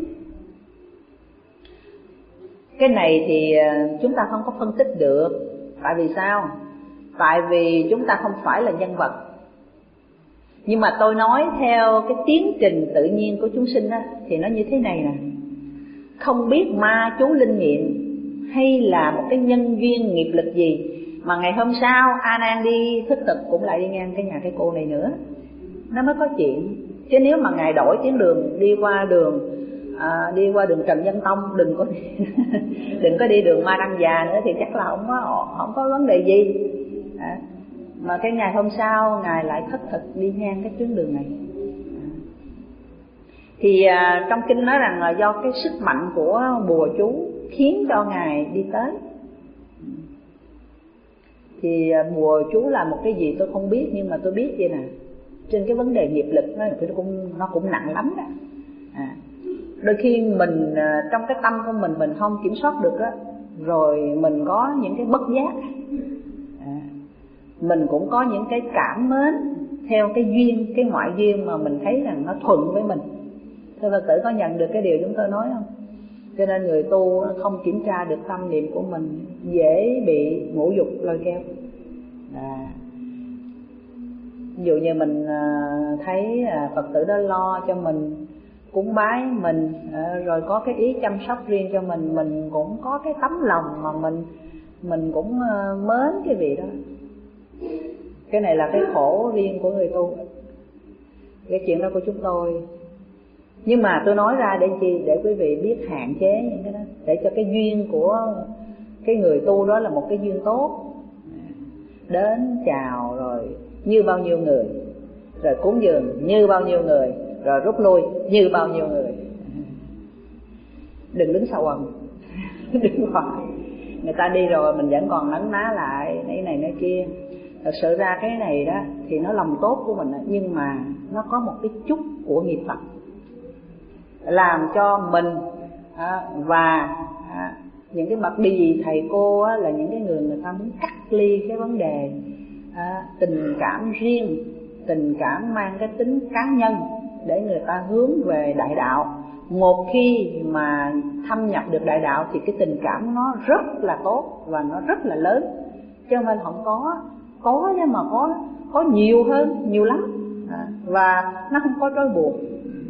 Cái này thì chúng ta không có phân tích được. Tại vì sao? Tại vì chúng ta không phải là nhân vật. Nhưng mà tôi nói theo cái tiến trình tự nhiên của chúng sinh á, thì nó như thế này nè. Không biết ma chú linh nghiệm hay là một cái nhân duyên nghiệp lực gì mà ngày hôm sau A Nan đi thức thực cũng lại đi ngang cái nhà cái cô này nữa, nó mới có chuyện. Chứ nếu mà Ngài đổi tuyến đường, đi qua đường à, đi qua đường Trần Nhân Tông, đừng có đừng có đi đường Ma Đăng Già nữa thì chắc là không có không có vấn đề gì. À, mà cái ngày hôm sau Ngài lại thất thực đi ngang cái tuyến đường này. À, thì à, trong kinh nói rằng là do cái sức mạnh của bùa chú khiến cho Ngài đi tới. Thì bùa chú là một cái gì tôi không biết, nhưng mà tôi biết vậy nè, trên cái vấn đề nghiệp lực nó cũng nó cũng nặng lắm đó. À, đôi khi mình trong cái tâm của mình mình không kiểm soát được á, rồi mình có những cái bất giác. À, mình cũng có những cái cảm mến theo cái duyên, cái ngoại duyên mà mình thấy rằng nó thuận với mình. Thưa Phật tử có nhận được cái điều chúng tôi nói không? Cho nên người tu không kiểm tra được tâm niệm của mình, dễ bị ngũ dục lôi kéo. À, ví dụ như mình thấy Phật tử đó lo cho mình, cúng bái mình, rồi có cái ý chăm sóc riêng cho mình, mình cũng có cái tấm lòng mà mình mình cũng mến cái vị đó. Cái này là cái khổ riêng của người tu, cái chuyện đó của chúng tôi. Nhưng mà tôi nói ra để chi? Để quý vị biết hạn chế những cái đó, để cho cái duyên của cái người tu đó là một cái duyên tốt. Đến chào rồi như bao nhiêu người, rồi cúng dường như bao nhiêu người, rồi rút lui như bao nhiêu người. Đừng đứng sau quần đứng ngoài. Người ta đi rồi mình vẫn còn nấn ná lại cái này cái kia. Thật sự ra cái này đó thì nó lòng tốt của mình, nhưng mà nó có một cái chút của nghiệp Phật làm cho mình à, và à, những cái bậc đi gì thầy cô á, là những cái người người ta muốn cắt ly cái vấn đề à, tình cảm riêng, tình cảm mang cái tính cá nhân để người ta hướng về đại đạo. Một khi mà thâm nhập được đại đạo thì cái tình cảm nó rất là tốt và nó rất là lớn, chứ không phải không có, có chứ mà có có nhiều hơn, nhiều lắm à, và nó không có trói buộc.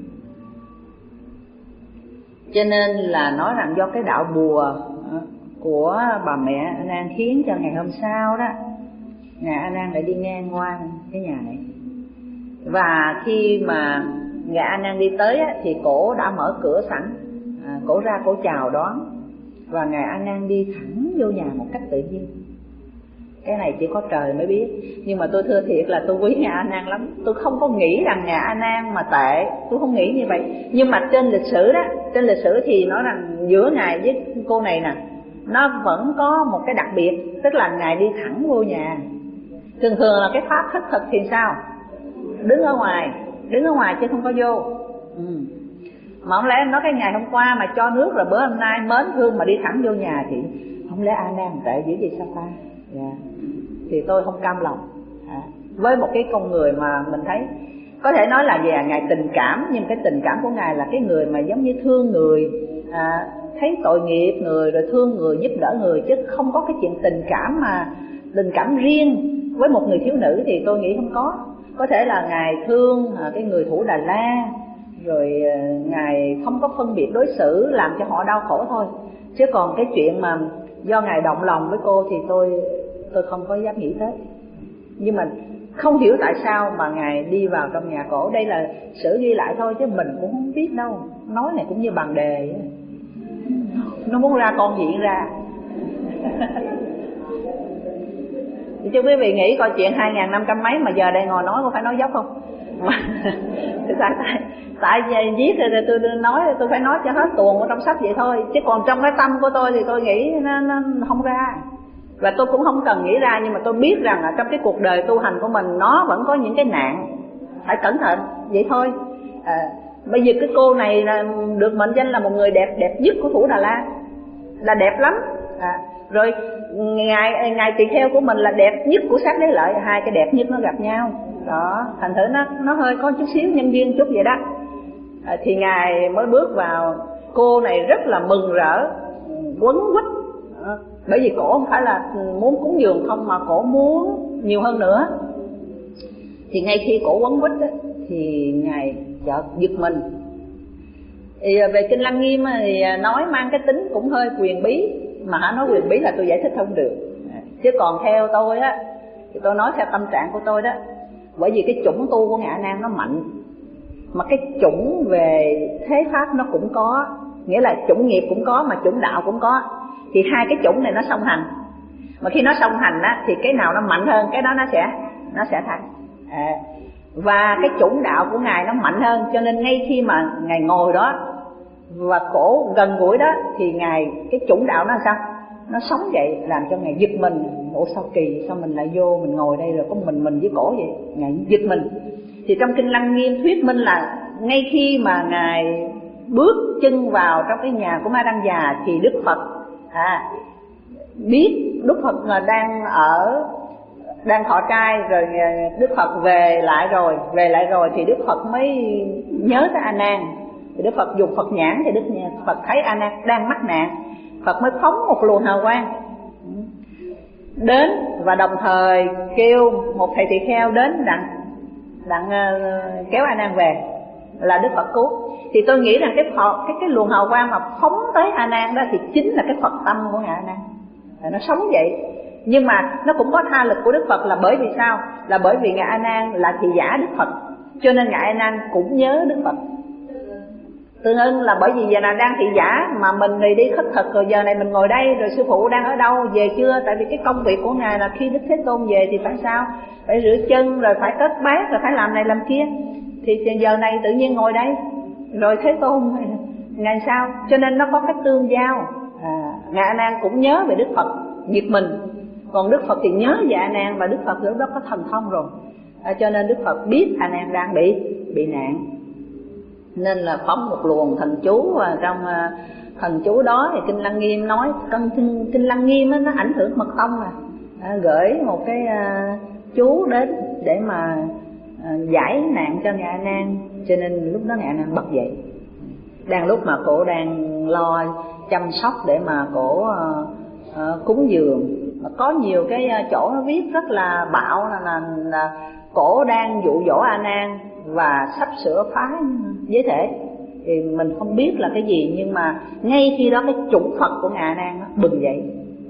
Cho nên là nói rằng do cái đạo bùa của bà mẹ A Nan khiến cho ngày hôm sau đó Ngài A Nan lại đi ngang qua cái nhà này. Và khi mà Ngài A Nan đi tới á, thì cổ đã mở cửa sẵn, à, cổ ra cổ chào đón. Và Ngài A Nan đi thẳng vô nhà một cách tự nhiên. Cái này chỉ có trời mới biết. Nhưng mà tôi thưa thiệt là tôi quý Ngài A Nan lắm. Tôi không có nghĩ rằng Ngài A Nan mà tệ, tôi không nghĩ như vậy. Nhưng mà trên lịch sử đó, trên lịch sử thì nói rằng giữa Ngài với cô này nè, nó vẫn có một cái đặc biệt. Tức là Ngài đi thẳng vô nhà. Thường thường là cái pháp thất thực thì sao? Đứng ở ngoài, đứng ở ngoài chứ không có vô. Ừ. Mà không lẽ nói cái ngày hôm qua mà cho nước rồi bữa hôm nay mến thương mà đi thẳng vô nhà thì không lẽ A Nan tệ dữ gì sao ta? Yeah. Thì tôi không cam lòng à, với một cái con người mà mình thấy có thể nói là về Ngài tình cảm, nhưng cái tình cảm của Ngài là cái người mà giống như thương người, à, thấy tội nghiệp người rồi thương người, giúp đỡ người, chứ không có cái chuyện tình cảm mà tình cảm riêng với một người thiếu nữ thì tôi nghĩ không có. Có thể là Ngài thương à, cái người thủ Đà La, rồi Ngài không có phân biệt đối xử làm cho họ đau khổ thôi. Chứ còn cái chuyện mà do Ngài động lòng với cô thì tôi tôi không có dám nghĩ tới. Nhưng mà không hiểu tại sao mà Ngài đi vào trong nhà cổ. Đây là sử ghi lại thôi chứ mình cũng không biết đâu. Nói này cũng như bằng đề, nó muốn ra con diện ra. Chứ quý vị nghĩ coi chuyện hai nghìn năm trăm mấy mà giờ đây ngồi nói có phải nói dốc không? Mà tại tại tại vì viết rồi tôi nói tôi phải nói cho hết tuồng ở trong sách vậy thôi, chứ còn trong cái tâm của tôi thì tôi nghĩ nó, nó không ra. Và tôi cũng không cần nghĩ ra, nhưng mà tôi biết rằng là trong cái cuộc đời tu hành của mình nó vẫn có những cái nạn, phải cẩn thận vậy thôi. À, bây giờ cái cô này là được mệnh danh là một người đẹp đẹp nhất của Thủ Đà La, là đẹp lắm. À, rồi ngài ngài tỳ kheo của mình là đẹp nhất của Sát Đế Lợi, hai cái đẹp nhất nó gặp nhau đó, thành thử nó nó hơi có chút xíu nhân duyên chút vậy đó. À, thì ngài mới bước vào, cô này rất là mừng rỡ, quấn quýt, à, bởi vì cổ không phải là muốn cúng dường không mà cổ muốn nhiều hơn nữa. Thì ngay khi cổ quấn quýt đó, thì ngài chợt giật mình. Thì về Kinh Lăng Nghiêm thì nói mang cái tính cũng hơi quyền bí, mà hả nói quyền bí là tôi giải thích không được. Chứ còn theo tôi á, thì tôi nói theo tâm trạng của tôi đó, bởi vì cái chủng tu của Ngài A Nan nó mạnh, mà cái chủng về thế pháp nó cũng có, nghĩa là chủng nghiệp cũng có mà chủng đạo cũng có. Thì hai cái chủng này nó song hành, mà khi nó song hành á thì cái nào nó mạnh hơn cái đó nó sẽ nó sẽ thắng. À, và cái chủng đạo của Ngài nó mạnh hơn, cho nên ngay khi mà Ngài ngồi đó và cổ gần gũi đó thì Ngài, cái chủng đạo nó sao? Nó sống dậy làm cho Ngài giật mình. Ủa sao kỳ, sao mình lại vô mình ngồi đây rồi có mình mình với cổ vậy? Ngài giật mình. Thì trong Kinh Lăng Nghiêm thuyết minh là ngay khi mà Ngài bước chân vào trong cái nhà của Ma Đăng Già thì Đức Phật à, biết Đức Phật là đang ở đang thọ trai, rồi Đức Phật về lại rồi về lại rồi thì Đức Phật mới nhớ tới A Nan. Thì Đức Phật dùng Phật nhãn thì Đức Phật thấy A Nan đang mắc nạn, Phật mới phóng một luồng hào quang đến và đồng thời kêu một thầy tỳ kheo đến đặng đặng uh, kéo A Nan về, là Đức Phật cứu. Thì tôi nghĩ rằng cái Phật, cái cái luồng hào quang mà phóng tới A Nan đó thì chính là cái Phật tâm của Ngài A Nan, nó sống vậy. Nhưng mà nó cũng có tha lực của Đức Phật, là bởi vì sao? Là bởi vì Ngài A Nan là thị giả Đức Phật, cho nên Ngài A Nan cũng nhớ Đức Phật. Tương ưng là bởi vì giờ nào đang thị giả mà mình thì đi khất thực, rồi giờ này mình ngồi đây, rồi sư phụ đang ở đâu, về chưa? Tại vì cái công việc của Ngài là khi Đức Thế Tôn về thì phải sao? Phải rửa chân, rồi phải cất bát, rồi phải làm này làm kia. Thì giờ này tự nhiên ngồi đây, rồi Thế Tôn Ngài sao? Cho nên nó có cái tương giao. À, Ngài A Nan cũng nhớ về Đức Phật, giật mình. Còn Đức Phật thì nhớ về A Nan, và Đức Phật lúc đó có thần thông rồi. À, cho nên Đức Phật biết A Nan đang bị bị nạn, nên là phóng một luồng thần chú. Và trong uh, thần chú đó thì Kinh Lăng Nghiêm nói, trong Kinh, Kinh Lăng Nghiêm á, nó ảnh hưởng mật tông mà à, gửi một cái uh, chú đến để mà uh, giải nạn cho Ngài A Nan. Cho nên lúc đó Ngài A Nan bật dậy, đang lúc mà cổ đang lo chăm sóc để mà cổ uh, uh, cúng dường. Có nhiều cái chỗ nó viết rất là bạo là, là, là cổ đang dụ dỗ A Nan và sắp sửa phá giới thể. Thì mình không biết là cái gì, nhưng mà ngay khi đó cái chủng Phật của Ngài A Nan nó bừng dậy.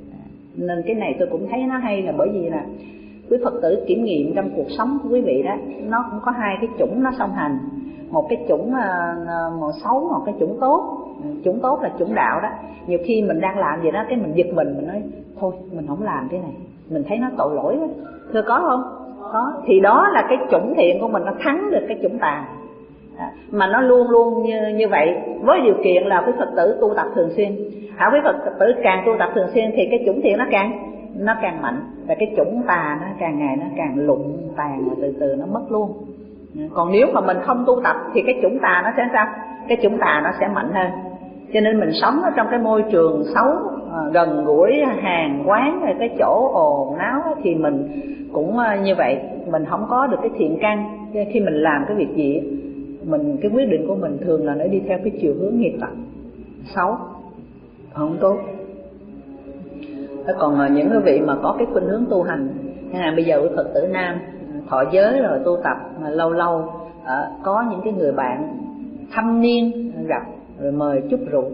Nên cái này tôi cũng thấy nó hay, là bởi vì là quý Phật tử kiểm nghiệm trong cuộc sống của quý vị đó, nó cũng có hai cái chủng nó song hành. Một cái chủng màu xấu, một cái chủng tốt. Chủng tốt là chủng đạo đó. Nhiều khi mình đang làm gì đó, cái mình giật mình, mình nói thôi mình không làm cái này, mình thấy nó tội lỗi quá. Thưa có không? Có. Thì đó là cái chủng thiện của mình nó thắng được cái chủng tà. À, mà nó luôn luôn như, như vậy, với điều kiện là quý Phật tử tu tập thường xuyên. Hả, quý Phật tử càng tu tập thường xuyên thì cái chủng thiện nó càng nó càng mạnh, và cái chủng tà nó càng ngày nó càng lụng tàn, và từ từ nó mất luôn. Còn nếu mà mình không tu tập thì cái chủng tà nó sẽ sao? Cái chủng tà nó sẽ mạnh hơn. Cho nên mình sống ở trong cái môi trường xấu, gần gũi hàng quán, cái chỗ ồn náo thì mình cũng như vậy, mình không có được cái thiện căn. Khi mình làm cái việc gì, mình cái quyết định của mình thường là nó đi theo cái chiều hướng nghiệp tập xấu, không tốt. Còn những cái vị mà có cái khuynh hướng tu hành, như là bây giờ quý Phật tử nam thọ giới rồi tu tập mà lâu lâu có những cái người bạn thâm niên gặp rồi mời chút rượu,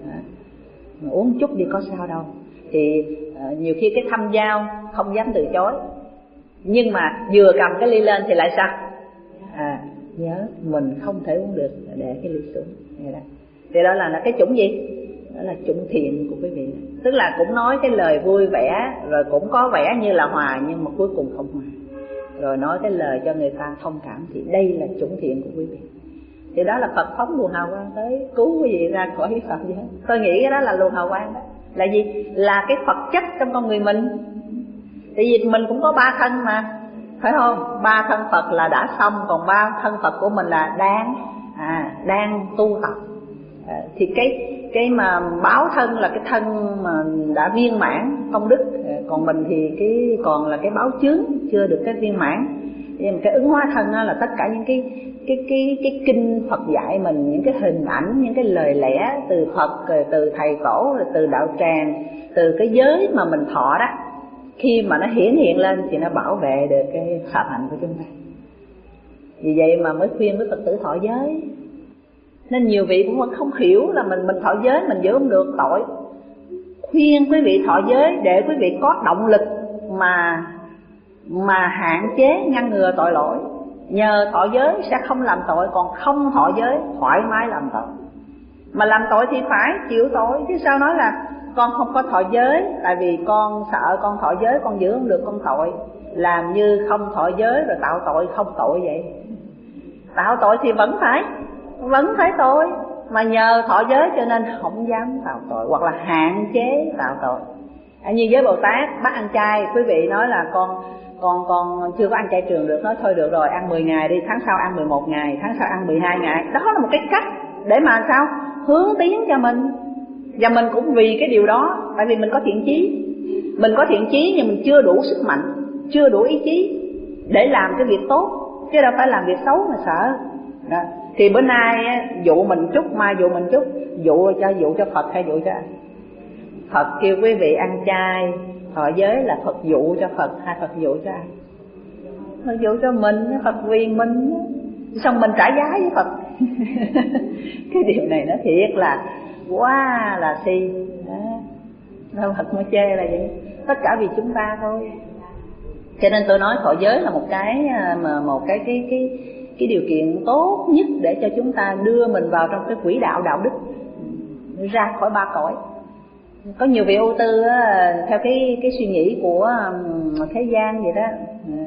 mà uống chút đi có sao đâu. Thì uh, nhiều khi cái thăm giao không dám từ chối, nhưng mà vừa cầm cái ly lên thì lại sao? À, nhớ mình không thể uống được, để cái ly xuống. Đó. Thì đó là, là cái chủng gì? Đó là chủng thiện của quý vị. Tức là cũng nói cái lời vui vẻ, rồi cũng có vẻ như là hòa, nhưng mà cuối cùng không hòa. Rồi nói cái lời cho người ta thông cảm, thì đây là chủng thiện của quý vị. Thì đó là Phật phóng luồng hào quang tới cứu quý vị ra khỏi cái phạm giới. Tôi nghĩ cái đó là luồng hào quang đó. Là gì? Là cái Phật chất trong con người mình. Tại vì mình cũng có ba thân mà, phải không? Ba thân Phật là đã xong, còn ba thân Phật của mình là đang à, đang tu tập. À, thì cái cái mà báo thân là cái thân mà đã viên mãn công đức, còn mình thì cái còn là cái báo chướng chưa được cái viên mãn. Nhưng cái ứng hóa thân là tất cả những cái cái cái cái kinh Phật dạy mình, những cái hình ảnh, những cái lời lẽ từ Phật, rồi từ thầy tổ, rồi từ đạo tràng, từ cái giới mà mình thọ đó, khi mà nó hiển hiện lên thì nó bảo vệ được cái phạm hạnh của chúng ta. Vì vậy mà mới khuyên với Phật tử thọ giới. Nên nhiều vị cũng vẫn không hiểu là mình mình thọ giới mình giữ không được tội. Khuyên quý vị thọ giới để quý vị có động lực mà mà hạn chế ngăn ngừa tội lỗi. Nhờ thọ giới sẽ không làm tội, còn không thọ giới thoải mái làm tội. Mà làm tội thì phải chịu tội, chứ sao nói là con không có thọ giới tại vì con sợ con thọ giới con giữ không được con tội. Làm như không thọ giới rồi tạo tội không tội vậy. Tạo tội thì vẫn phải vẫn phải tội, mà nhờ thọ giới cho nên không dám tạo tội, hoặc là hạn chế tạo tội. À, như giới Bồ Tát bắt ăn chay, quý vị nói là con con con chưa có ăn chay trường được, nói thôi được rồi ăn mười ngày đi, tháng sau ăn mười một ngày, tháng sau ăn mười hai ngày. Đó là một cái cách để mà sao hướng tiến cho mình. Và mình cũng vì cái điều đó, tại vì mình có thiện chí. Mình có thiện chí nhưng mình chưa đủ sức mạnh, chưa đủ ý chí để làm cái việc tốt, chứ đâu phải làm việc xấu mà sợ. Đó. Thì bữa nay dụ mình chút, mai dụ mình chút, dụ cho dụ cho Phật hay dụ cho ai? Phật kêu quý vị ăn chay thọ giới là Phật dụ cho Phật hay Phật dụ cho ai? Phật dụ cho mình, Phật vì mình, xong mình trả giá với Phật. Cái điều này nó thiệt là quá là si. Đó. Phật mới chê là vậy. Tất cả vì chúng ta thôi. Cho nên tôi nói thọ giới là một cái mà một cái cái cái cái điều kiện tốt nhất để cho chúng ta đưa mình vào trong cái quỹ đạo đạo đức, ra khỏi ba cõi. Có nhiều vị ưu tư theo cái cái suy nghĩ của thế gian vậy đó,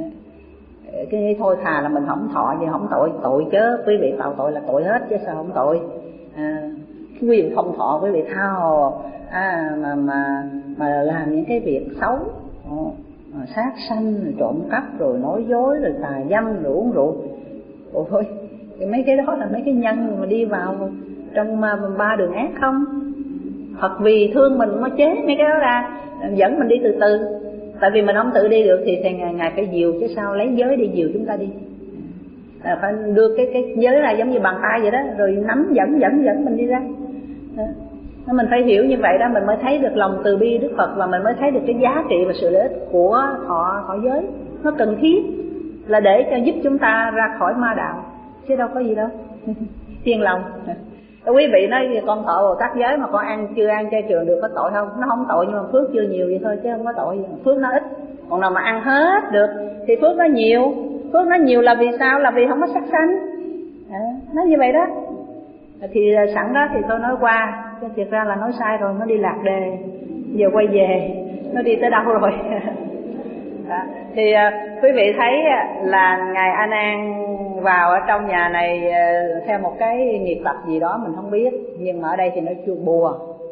cái thôi thà là mình không thọ gì không tội, tội chứ quý vị tạo tội là tội hết chứ sao không tội. À, quý vị không thọ quý vị tha hồ à, mà mà mà làm những cái việc xấu, à, sát sanh, rồi trộm cắp, rồi nói dối, rồi tà dâm, rồi uống rượu. Ôi, mấy cái đó là mấy cái nhân mà đi vào trong ba đường ác không. Phật vì thương mình mới chế mấy cái đó ra, dẫn mình đi từ từ. Tại vì mình không tự đi được thì ngài, ngài phải dìu chứ sao, lấy giới đi dìu chúng ta đi. À, phải đưa cái cái giới ra giống như bàn tay vậy đó, rồi nắm dẫn dẫn dẫn mình đi ra. À, mình phải hiểu như vậy đó, mình mới thấy được lòng từ bi Đức Phật, và mình mới thấy được cái giá trị và sự lợi ích của thọ thọ giới. Nó cần thiết là để cho giúp chúng ta ra khỏi ma đạo, chứ đâu có gì đâu. Tiên lòng. Quý vị nói con thọ Bồ Tát giới mà con ăn chưa ăn chay trường được có tội không? Nó không tội, nhưng mà phước chưa nhiều vậy thôi chứ không có tội gì. Phước nó ít. Còn nào mà ăn hết được thì phước nó nhiều. Phước nó nhiều là vì sao? Là vì không có sát sanh. À, nói như vậy đó. Thì sẵn đó thì tôi nói qua, chứ thiệt ra là nói sai rồi, nó đi lạc đề. Giờ quay về, nó đi tới đâu rồi? Đó. Thì uh, quý vị thấy là ngài A Nan vào ở trong nhà này uh, theo một cái nghiệp tập gì đó mình không biết, nhưng mà ở đây thì nó chưa bùa.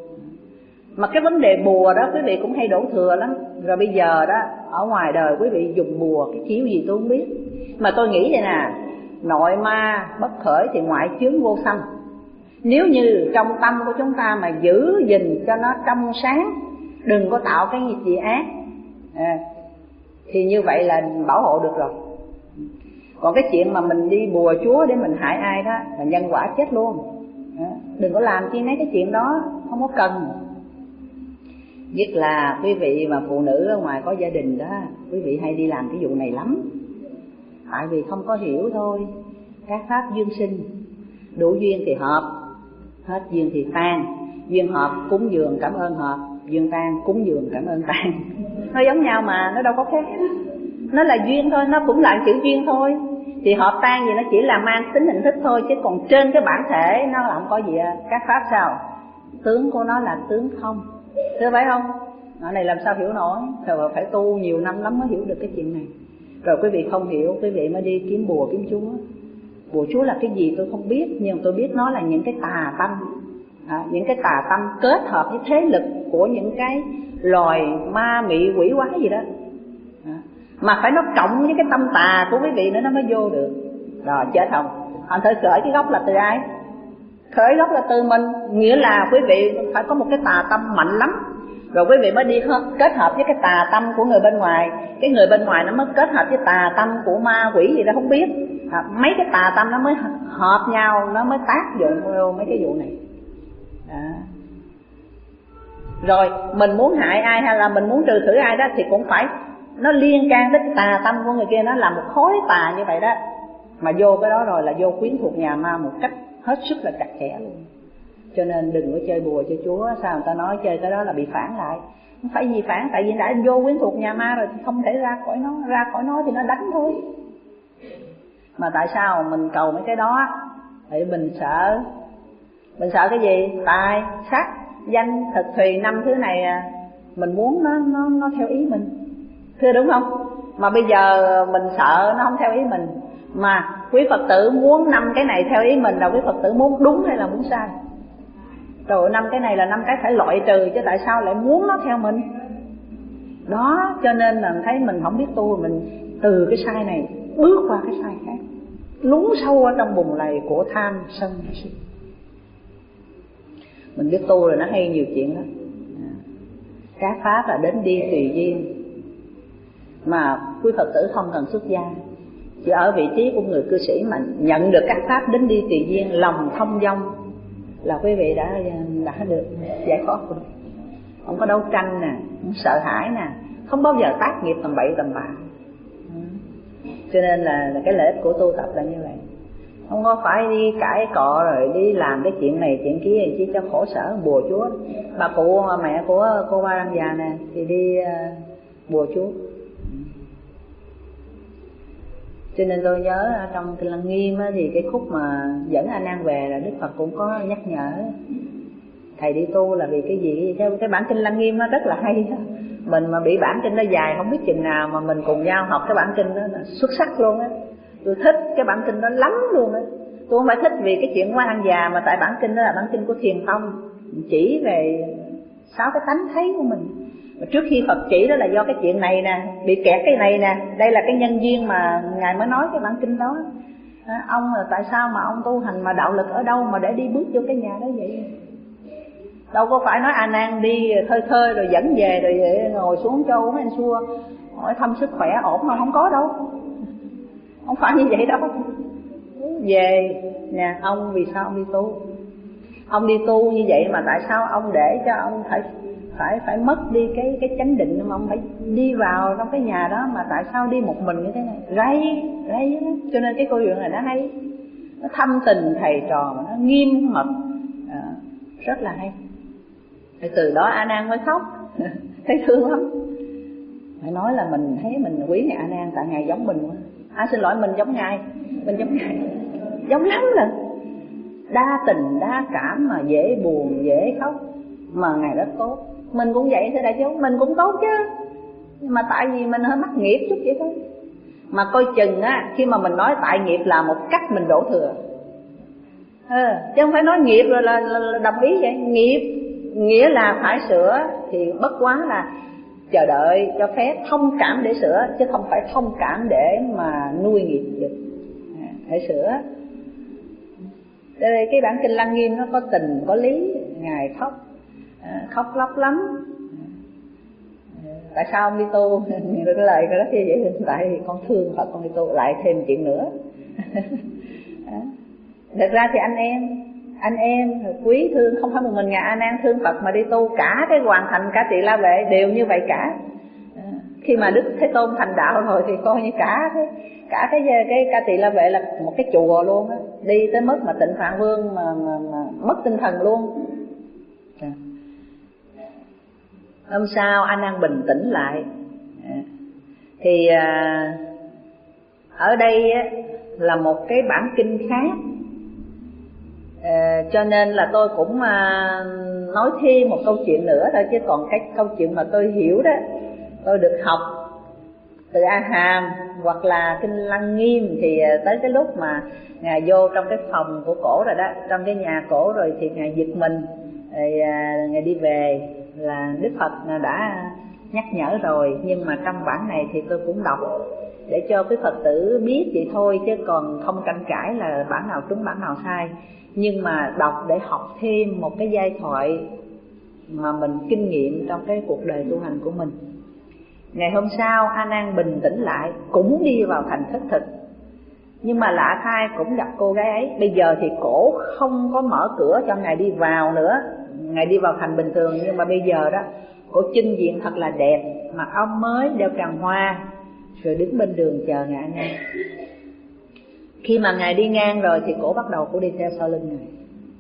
Mà cái vấn đề bùa đó quý vị cũng hay đổ thừa lắm. Rồi bây giờ đó ở ngoài đời quý vị dùng bùa cái kiểu gì tôi không biết, mà tôi nghĩ vậy nè, nội ma bất khởi thì ngoại chướng vô sanh. Nếu như trong tâm của chúng ta mà giữ gìn cho nó trong sáng, đừng có tạo cái nghiệp gì ác, à, thì như vậy là bảo hộ được rồi. Còn cái chuyện mà mình đi bùa chúa để mình hại ai đó là nhân quả chết luôn. À, đừng có làm chi mấy cái chuyện đó, không có cần. Nhất là quý vị mà phụ nữ ở ngoài có gia đình đó, quý vị hay đi làm cái vụ này lắm. Tại vì không có hiểu thôi, các pháp dương sinh. đủ duyên thì hợp, hết duyên thì tan. Duyên hợp cúng dường cảm ơn hợp, duyên tan cúng dường cảm ơn tan. Nó giống nhau mà, nó đâu có khác. Nó là duyên thôi, nó cũng là chữ duyên thôi. Thì hợp tan gì nó chỉ là mang tính hình thức thôi, chứ còn trên cái bản thể nó không có gì. Các pháp sao? Tướng của nó là tướng không, thưa phải không? Nó này làm sao hiểu nổi, rồi phải tu nhiều năm lắm mới hiểu được cái chuyện này. Rồi quý vị không hiểu, quý vị mới đi kiếm bùa kiếm chúa. Bùa chúa là cái gì tôi không biết, nhưng tôi biết nó là những cái tà tâm, à, những cái tà tâm kết hợp với thế lực của những cái loài ma mị quỷ quái gì đó, à, mà phải nó cộng với cái tâm tà của quý vị nữa nó mới vô được. Rồi chết không? Anh thử khởi cái gốc là từ ai? Khởi gốc là từ mình, nghĩa là quý vị phải có một cái tà tâm mạnh lắm, rồi quý vị mới đi kết hợp với cái tà tâm của người bên ngoài. Cái người bên ngoài nó mới kết hợp với tà tâm của ma quỷ gì đó không biết, à, mấy cái tà tâm nó mới hợp nhau, nó mới tác dụng vô mấy cái vụ này. À. Rồi mình muốn hại ai hay là mình muốn trừ khử ai đó thì cũng phải nó liên can đến tà tâm của người kia, nó là một khối tà như vậy đó. Mà vô cái đó rồi là vô quyến thuộc nhà ma một cách hết sức là chặt chẽ luôn. Cho nên đừng có chơi bùa chơi chúa. Sao người ta nói chơi cái đó là bị phản lại? Không phải gì phản, tại vì đã vô quyến thuộc nhà ma rồi thì không thể ra khỏi nó. Ra khỏi nó thì nó đánh thôi. Mà tại sao mình cầu mấy cái đó? Tại vì mình sợ. Mình sợ cái gì? Tài, sắc, danh, thực thùy, năm thứ này mình muốn nó, nó, nó theo ý mình, thưa đúng không? Mà bây giờ mình sợ nó không theo ý mình, mà quý Phật tử muốn năm cái này theo ý mình, là quý Phật tử muốn đúng hay là muốn sai? Rồi năm cái này là năm cái phải loại trừ, chứ tại sao lại muốn nó theo mình? Đó, cho nên là thấy mình không biết tu, mình từ cái sai này bước qua cái sai khác, lún sâu ở trong bùn lầy của tham sân si. Mình biết tu rồi nó hay nhiều chuyện lắm. Các pháp là đến đi tùy duyên, mà quý Phật tử không cần xuất gia, chỉ ở vị trí của người cư sĩ mà nhận được các pháp đến đi tùy duyên, lòng thông dong là quý vị đã đã được giải thoát rồi. Không có đấu tranh nè, không sợ hãi nè, không bao giờ tác nghiệp tầm bậy tầm bạ. Cho nên là, là cái lợi ích của tu tập là như vậy. Không có phải đi cãi cọ rồi đi làm cái chuyện này chuyện kia chỉ cho khổ sở bùa chúa. Bà cụ mẹ của cô Ba Đăng Già nè thì đi uh, bùa chúa. Cho nên tôi nhớ trong Kinh Lăng Nghiêm thì cái khúc mà dẫn A Nan về là Đức Phật cũng có nhắc nhở thầy đi tu là vì cái gì. Theo cái bản Kinh Lăng Nghiêm nó rất là hay đó. Mình mà bị bản kinh nó dài không biết chừng nào, mà mình cùng nhau học cái bản kinh đó là xuất sắc luôn á. Tôi thích cái bản kinh đó lắm luôn á. Tôi không phải thích vì cái chuyện Quan Ăn Già, mà tại bản kinh đó là bản kinh của Thiền Tông, chỉ về sáu cái tánh thấy của mình. Mà trước khi Phật chỉ đó là do cái chuyện này nè, bị kẹt cái này nè, đây là cái nhân duyên mà Ngài mới nói cái bản kinh đó. À, ông là tại sao mà ông tu hành mà đạo lực ở đâu mà để đi bước vô cái nhà đó vậy? Đâu có phải nói A Nan đi thơi thơi rồi dẫn về rồi ngồi xuống cho uống ăn xua hỏi thăm sức khỏe ổn không? Không có đâu, không phải như vậy đâu. Về nhà ông vì sao ông đi tu? Ông đi tu như vậy mà tại sao ông để cho ông phải phải phải mất đi cái cái chánh định, mà ông phải đi vào trong cái nhà đó, mà tại sao đi một mình như thế này? Rây rây đó. Cho nên cái câu chuyện này nó hay, nó thâm tình thầy trò mà nó nghiêm mật, à, rất là hay. Thì từ đó A Nan mới khóc thấy thương lắm. Phải nói là mình thấy mình quý Ngài A Nan tại Ngài giống mình quá. À xin lỗi, mình giống Ngài, mình giống Ngài, giống lắm lần. Đa tình đa cảm mà dễ buồn dễ khóc, mà Ngài rất tốt. Mình cũng vậy thưa đại chúng, mình cũng tốt chứ, nhưng mà tại vì mình hơi mắc nghiệp chút vậy thôi. Mà coi chừng á, khi mà mình nói tại nghiệp là một cách mình đổ thừa, à, chứ không phải nói nghiệp rồi là, là, là đồng ý vậy. Nghiệp nghĩa là phải sửa, thì bất quá là chờ đợi cho phép thông cảm để sửa, chứ không phải thông cảm để mà nuôi nghiệp được. À, phải sửa. Đây cái bản Kinh Lăng Nghiêm nó có tình có lý. Ngài khóc, à, khóc lóc lắm. À, tại sao ông đi tu? Cái lời cái đó như vậy, tại vì con thương Phật con đi tu. Lại thêm chuyện nữa. À, thật ra thì anh em anh em quý thương, không phải một mình Ngài A Nan thương Phật mà đi tu, cả cái Hoàng Thành cả Tỳ La Vệ đều như vậy cả. À, Khi mà Đức Thế Tôn thành đạo rồi thì coi như cả cái cả cái cái Ca Tỳ La Vệ là một cái chùa luôn á, đi tới mức mà Tịnh Phạn Vương mà, mà, mà mất tinh thần luôn. À. Hôm sau A Nan bình tĩnh lại. À. Thì à, ở đây á, là một cái bản kinh khác, à, cho nên là tôi cũng à, nói thêm một câu chuyện nữa thôi, chứ còn cái câu chuyện mà tôi hiểu đó, tôi được học từ A Hàm hoặc là kinh Lăng Nghiêm, thì tới cái lúc mà ngài vô trong cái phòng của cổ rồi đó, trong cái nhà cổ rồi thì ngài giật mình, rồi à, ngài đi về là Đức Phật đã nhắc nhở rồi. Nhưng mà trong bản này thì tôi cũng đọc để cho cái Phật tử biết vậy thôi, chứ còn không tranh cãi là bản nào trúng bản nào sai, nhưng mà đọc để học thêm một cái giai thoại mà mình kinh nghiệm trong cái cuộc đời tu hành của mình. Ngày hôm sau A Nan bình tĩnh lại, cũng đi vào thành thất thực, nhưng mà lạ thay cũng gặp cô gái ấy. Bây giờ thì cổ không có mở cửa cho ngài đi vào nữa, ngài đi vào thành bình thường, nhưng mà bây giờ đó cổ chinh diện thật là đẹp, mặc áo mới, đeo tràng hoa, rồi đứng bên đường chờ ngài A Nan. Khi mà ngài đi ngang rồi thì cổ bắt đầu cổ đi theo sau lưng ngài,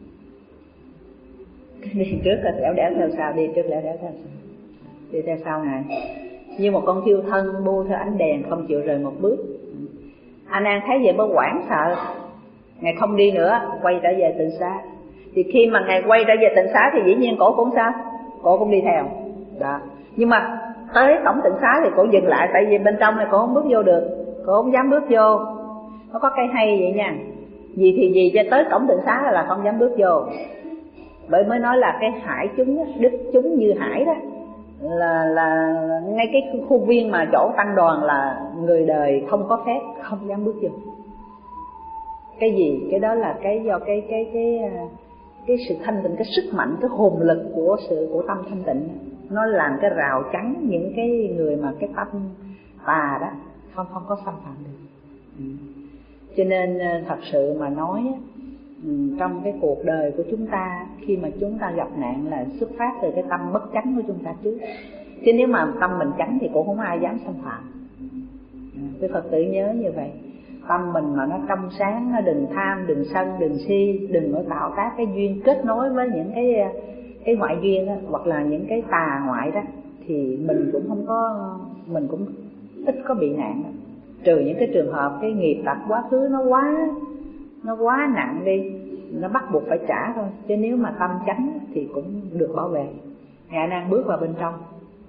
đi trước là lẻo đẻo theo sau, đi trước lẻo đẻo theo sau, đi theo sau ngài như một con thiêu thân bu theo ánh đèn, không chịu rời một bước. A Nan thấy vậy mới hoảng sợ, ngài không đi nữa, quay trở về tịnh xá. Thì khi mà ngài quay trở về tịnh xá thì dĩ nhiên cổ cũng sao, cổ cũng đi theo đó. Nhưng mà tới cổng tịnh xá thì cổ dừng lại, tại vì bên trong này cổ không bước vô được, cổ không dám bước vô. Nó có cái hay vậy nha, gì thì gì, cho tới cổng tịnh xá là không dám bước vô. Bởi mới nói là cái hải chúng, đức chúng như hải đó, là là ngay cái khu viên mà chỗ tăng đoàn là người đời không có phép, không dám bước vô. Cái gì? Cái đó là cái do cái cái cái cái sự thanh tịnh, cái sức mạnh, cái hồn lực của sự của tâm thanh tịnh, nó làm cái rào chắn những cái người mà cái tâm tà đó không không có xâm phạm được. Ừ. Cho nên thật sự mà nói, trong cái cuộc đời của chúng ta, khi mà chúng ta gặp nạn là xuất phát từ cái tâm bất chánh của chúng ta trước. Chứ nếu mà tâm mình chánh thì cũng không ai dám xâm phạm. Cái Phật tử nhớ như vậy, tâm mình mà nó trong sáng, nó đừng tham, đừng sân, đừng si, đừng có tạo tác cái duyên kết nối với những cái cái ngoại duyên đó, hoặc là những cái tà ngoại đó, thì mình cũng không có, mình cũng ít có bị nạn đó. Trừ những cái trường hợp cái nghiệp tập quá khứ nó quá nó quá nặng đi, nó bắt buộc phải trả thôi. Chứ nếu mà tâm chánh thì cũng được bảo vệ. Ngài A Nan bước vào bên trong.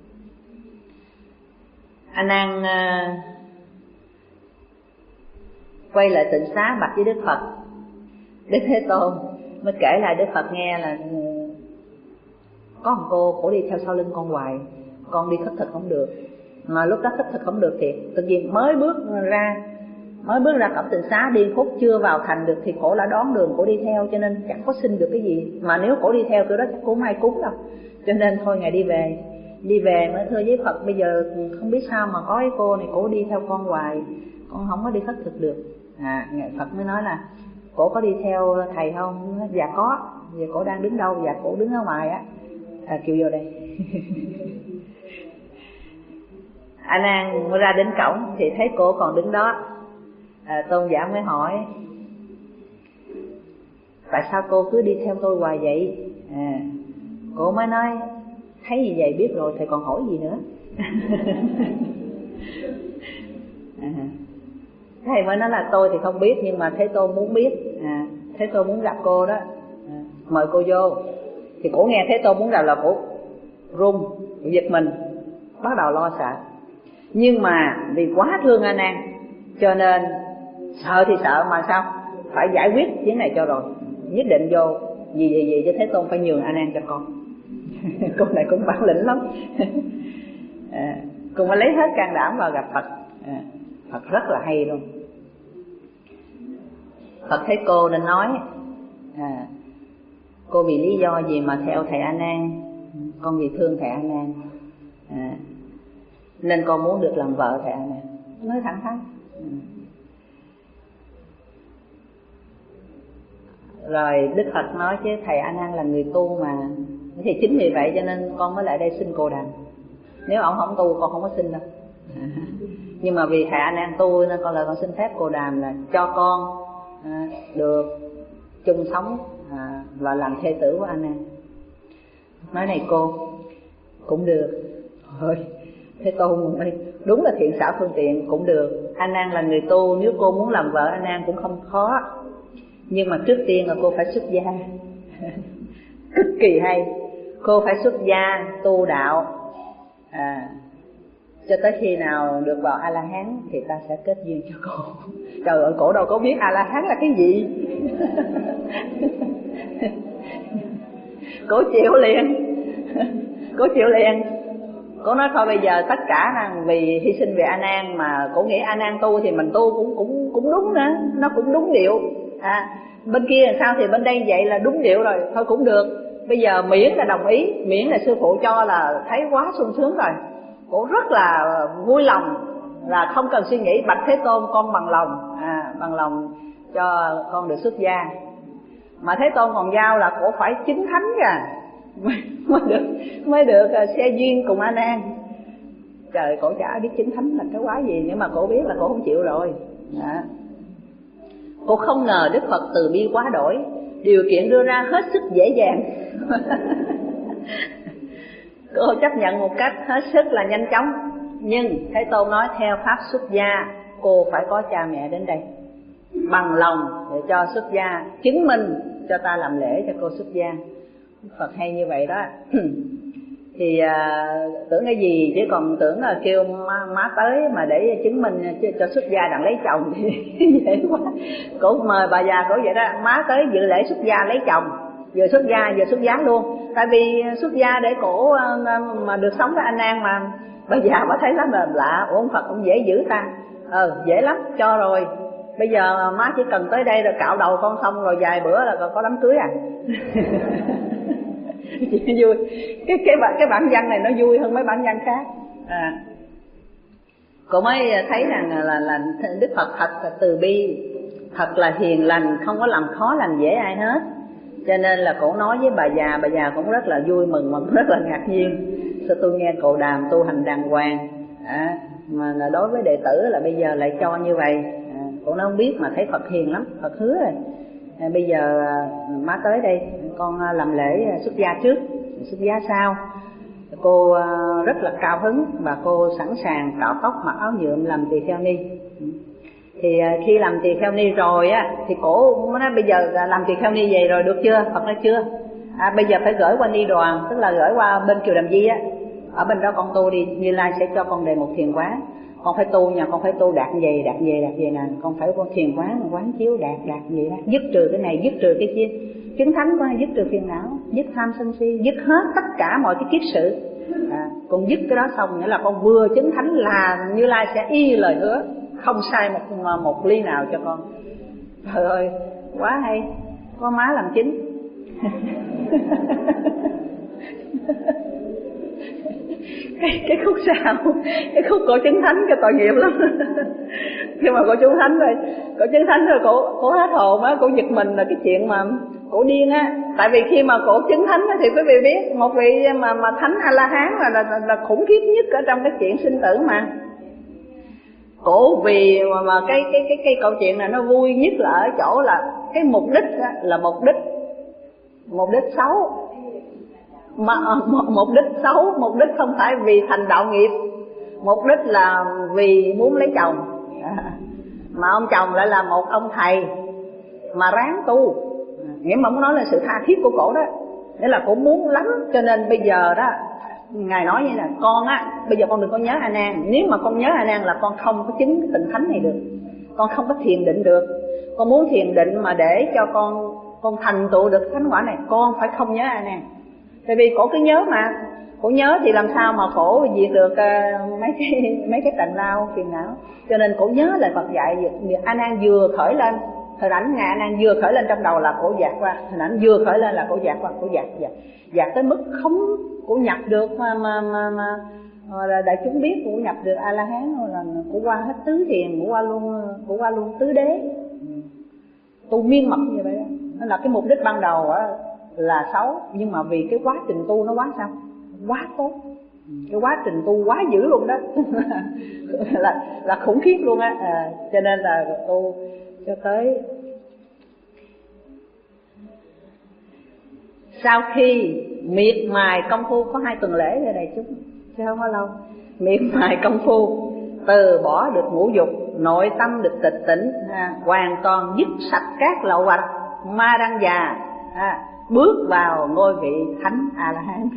A Nan uh, quay lại tịnh xá bạch với Đức Phật. Đức Thế Tôn mới kể lại Đức Phật nghe là có một cô, cổ đi theo sau lưng con hoài, con đi khất thực không được. Mà lúc đó khất thực không được thì tự nhiên mới bước ra mới bước ra cổng tịnh xá, đi phút chưa vào thành được thì cổ đã đón đường, cổ đi theo, cho nên chẳng có xin được cái gì. Mà nếu cổ đi theo kiểu đó chắc cũng không ai cúng đâu. Cho nên thôi ngài đi về. Đi về mới thưa với Phật, bây giờ không biết sao mà có cái cô này cổ đi theo con hoài, con không có đi khất thực được. À, ngài Phật mới nói là cổ có đi theo thầy không? Dạ có. Giờ cổ đang đứng đâu? Dạ cổ đứng ở ngoài á. À, kêu vô đây. A Nan ra đến cổng thì thấy cô còn đứng đó. À, tôn giả mới hỏi tại sao cô cứ đi theo tôi hoài vậy? À, cô mới nói thấy gì vậy biết rồi, thầy còn hỏi gì nữa. À, thầy mới nói là tôi thì không biết, nhưng mà Thế Tôn muốn biết. À, Thế Tôn muốn gặp cô đó. À, mời cô vô. Thì cổ nghe Thế Tôn muốn gặp là cổ run, giật mình, bắt đầu lo sợ. Nhưng mà vì quá thương A Nan cho nên sợ thì sợ mà sao phải giải quyết chuyện này cho rồi, nhất định vô. Vì gì gì cho Thế Tôn phải nhường A Nan cho con. Cô này cũng bản lĩnh lắm. À, cô mới lấy hết can đảm vào gặp Phật. À, Phật rất là hay luôn. Phật thấy cô nên nói à, cô vì lý do gì mà theo thầy A Nan? Con vì thương thầy A Nan, à, nên con muốn được làm vợ thầy A Nan. Nói thẳng thắn. À. Rồi Đức Phật nói chứ thầy A Nan là người tu mà, thì chính vì vậy cho nên con mới lại đây xin cô đàn. Nếu ông không tu con không có xin đâu. Nhưng mà vì thầy A Nan tu nên con lời con xin phép cô Đàm là cho con à, được chung sống à, và làm thê tử của A Nan. Nói này cô cũng được. Thôi Thế Tôn đúng là thiện xảo phương tiện cũng được. A Nan là người tu, nếu cô muốn làm vợ A Nan cũng không khó. Nhưng mà trước tiên là cô phải xuất gia. Cực kỳ hay. Cô phải xuất gia tu đạo à, cho tới khi nào được vào A La Hán thì ta sẽ kết duyên cho cô. Trời ơi, cổ đâu có biết A La Hán là cái gì. Cổ chịu liền. Cổ chịu liền. Cổ nói thôi bây giờ tất cả là vì hy sinh về A Nan, mà cổ nghĩ A Nan tu thì mình tu cũng cũng cũng đúng nữa, nó cũng đúng điệu. À, bên kia làm sao thì bên đây vậy là đúng điệu rồi, thôi cũng được. Bây giờ miễn là đồng ý, miễn là sư phụ cho là thấy quá sung sướng rồi. Cổ rất là vui lòng, là không cần suy nghĩ, bạch Thế Tôn con bằng lòng, à, bằng lòng cho con được xuất gia. Mà Thế Tôn còn giao là cổ phải chính thánh kìa mới được mới được xe duyên cùng A Nan. Trời, cổ chả biết chính thánh là cái quái gì, nhưng mà cổ biết là cổ không chịu rồi. Đó. Cô không ngờ Đức Phật từ bi quá đổi, điều kiện đưa ra hết sức dễ dàng. Cô chấp nhận một cách hết sức là nhanh chóng. Nhưng Thế Tôn nói theo pháp xuất gia, cô phải có cha mẹ đến đây bằng lòng để cho xuất gia, chứng minh cho ta làm lễ cho cô xuất gia. Đức Phật hay như vậy đó. Thì à, tưởng cái gì chứ còn tưởng là kêu má, má tới mà để chứng minh cho, cho xuất gia đặng lấy chồng thì dễ quá. Cổ mời bà già cổ vậy đó, má tới dự lễ xuất gia lấy chồng, vừa xuất gia vừa xuất giá luôn. Tại vì xuất gia để cổ mà được sống với anh An mà. Bà già bà thấy lắm là lạ, ủa ông Phật cũng dễ giữ ta. Ờ dễ lắm, cho rồi. Bây giờ má chỉ cần tới đây rồi cạo đầu con xong rồi vài bữa là còn có đám cưới à. Chị vui. Cái cái bản cái bản văn này nó vui hơn mấy bản văn khác. À. Cô mới thấy rằng là là Đức Phật thật là từ bi, thật là hiền lành, không có làm khó làm dễ ai hết. Cho nên là cổ nói với bà già, bà già cũng rất là vui mừng mà cũng rất là ngạc nhiên. Sao tôi nghe cậu Đàm tu hành đàng hoàng à, mà là đối với đệ tử là bây giờ lại cho như vậy. À, cổ nó không biết mà thấy Phật hiền lắm, Phật hứa rồi. À, bây giờ má tới đây con làm lễ xuất gia trước, xuất gia sau. Cô rất là cao hứng và cô sẵn sàng cạo tóc mặc áo nhuộm làm tỳ kheo ni. Thì khi làm tỳ kheo ni rồi á thì cổ nói bây giờ làm tỳ kheo ni về rồi được chưa? Phật nói chưa. À, bây giờ phải gửi qua ni đoàn, tức là gửi qua bên Kiều Đàm Di á. Ở bên đó con tu đi, Như Lai sẽ cho con đề một thiền quán. Con phải tu nha, con phải tu đạt về, đạt về, đạt về nè. Con phải có thiền quán, quán chiếu đạt, đạt về đó. Dứt trừ cái này, dứt trừ cái kia. Chứng thánh quá, dứt trừ phiền não, dứt tham sân si, dứt hết tất cả mọi cái kiết sự. À, con dứt cái đó xong nghĩa là con vừa chứng thánh là Như Lai sẽ y lời hứa, không sai một một ly nào cho con. Trời ơi, quá hay, có má làm chính. cái, cái khúc sau, cái khúc cổ chứng thánh cái tội nghiệp lắm. Khi mà cổ chứng thánh rồi, cổ chứng thánh rồi cổ cổ hết hồn á, cổ giật mình là cái chuyện mà cổ điên á. Tại vì khi mà cổ chứng thánh á thì quý vị biết, một vị mà mà thánh A La Hán là, là là là khủng khiếp nhất ở trong cái chuyện sinh tử mà. Cổ vì mà, mà cái cái cái cái câu chuyện này nó vui nhất là ở chỗ là cái mục đích á, là mục đích mục đích xấu. Mà mục đích xấu, mục đích không phải vì thành đạo nghiệp, mục đích là vì muốn lấy chồng. Mà ông chồng lại là một ông thầy mà ráng tu. Nghĩa mà muốn nói là sự tha thiết của cổ đó, nghĩa là cổ muốn lắm. Cho nên bây giờ đó Ngài nói như là con á, bây giờ con đừng có nhớ A Nan. Nếu mà con nhớ A Nan là con không có chứng cái tịnh thánh này được, con không có thiền định được. Con muốn thiền định mà để cho con con thành tựu được thánh quả này, con phải không nhớ A Nan. Tại vì cổ cứ nhớ mà, cổ nhớ thì làm sao mà cổ diệt được uh, mấy cái mấy cái tận lao phiền não. Cho nên cổ nhớ là Phật dạy, A Nan vừa khởi lên, hình ảnh Ngài A Nan vừa khởi lên trong đầu là cổ dạt qua, hình ảnh vừa khởi lên là cổ dạt qua, cổ dạt dạt dạt tới mức không cổ nhập được mà mà mà, mà là đại chúng biết cổ nhập được A La Hán rồi, là cổ qua hết tứ thiền, cổ qua luôn cổ qua luôn tứ đế, tu miên mật như vậy đó. Đó là cái mục đích ban đầu á là xấu, nhưng mà vì cái quá trình tu nó quá sao quá tốt, Cái quá trình tu quá dữ luôn đó. là là khủng khiếp luôn á. À, cho nên là tu cho tới sau khi miệt mài công phu, có hai tuần lễ ở đây chúng chứ không có lâu, miệt mài công phu từ bỏ được ngũ dục, nội tâm được tịch tỉnh, à, hoàn toàn dứt sạch các lậu hoặc ma đăng già, à, bước vào ngôi vị thánh A La Hán.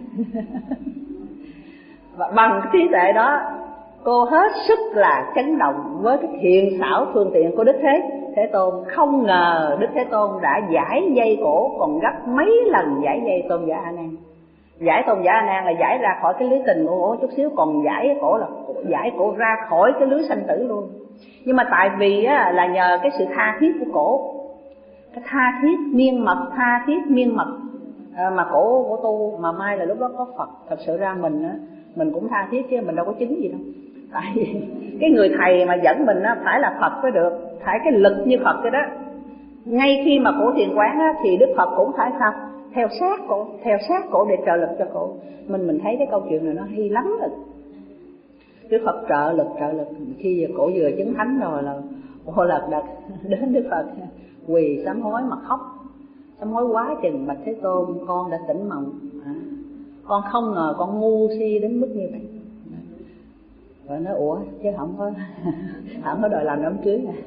Và bằng cái trí tuệ đó, cô hết sức là chấn động với cái thiện xảo phương tiện của Đức Thế Thế Tôn. Không ngờ Đức Thế Tôn đã giải dây cổ còn gấp mấy lần giải dây Tôn giả A Nan. Giải Tôn giả A Nan là giải ra khỏi cái lưới tình của cổ chút xíu, còn giải cái cổ là giải cổ ra khỏi cái lưới sanh tử luôn. Nhưng mà tại vì á, là nhờ cái sự tha thiết của cổ, cái tha thiết miên mật, tha thiết miên mật, à, mà cổ cổ tu. Mà may là lúc đó có Phật. Thật sự ra mình á, mình cũng tha thiết chứ mình đâu có chứng gì đâu. Tại vì cái người thầy mà dẫn mình á, phải là Phật mới được, phải cái lực như Phật cái đó. Ngay khi mà cổ thiền quán á, thì Đức Phật cũng phải sao theo sát cổ, theo sát cổ để trợ lực cho cổ. Mình mình thấy cái câu chuyện này nó hay lắm rồi. Đức Phật trợ lực trợ lực khi cổ vừa chứng thánh rồi là cô lật đật đến Đức Phật quỳ sám hối mà khóc, sám hối quá chừng: bạch Thế Tôn, con đã tỉnh mộng, à, con không ngờ con ngu si đến mức như vậy. Rồi nói ủa chứ không có không có đòi làm đám cưới nè.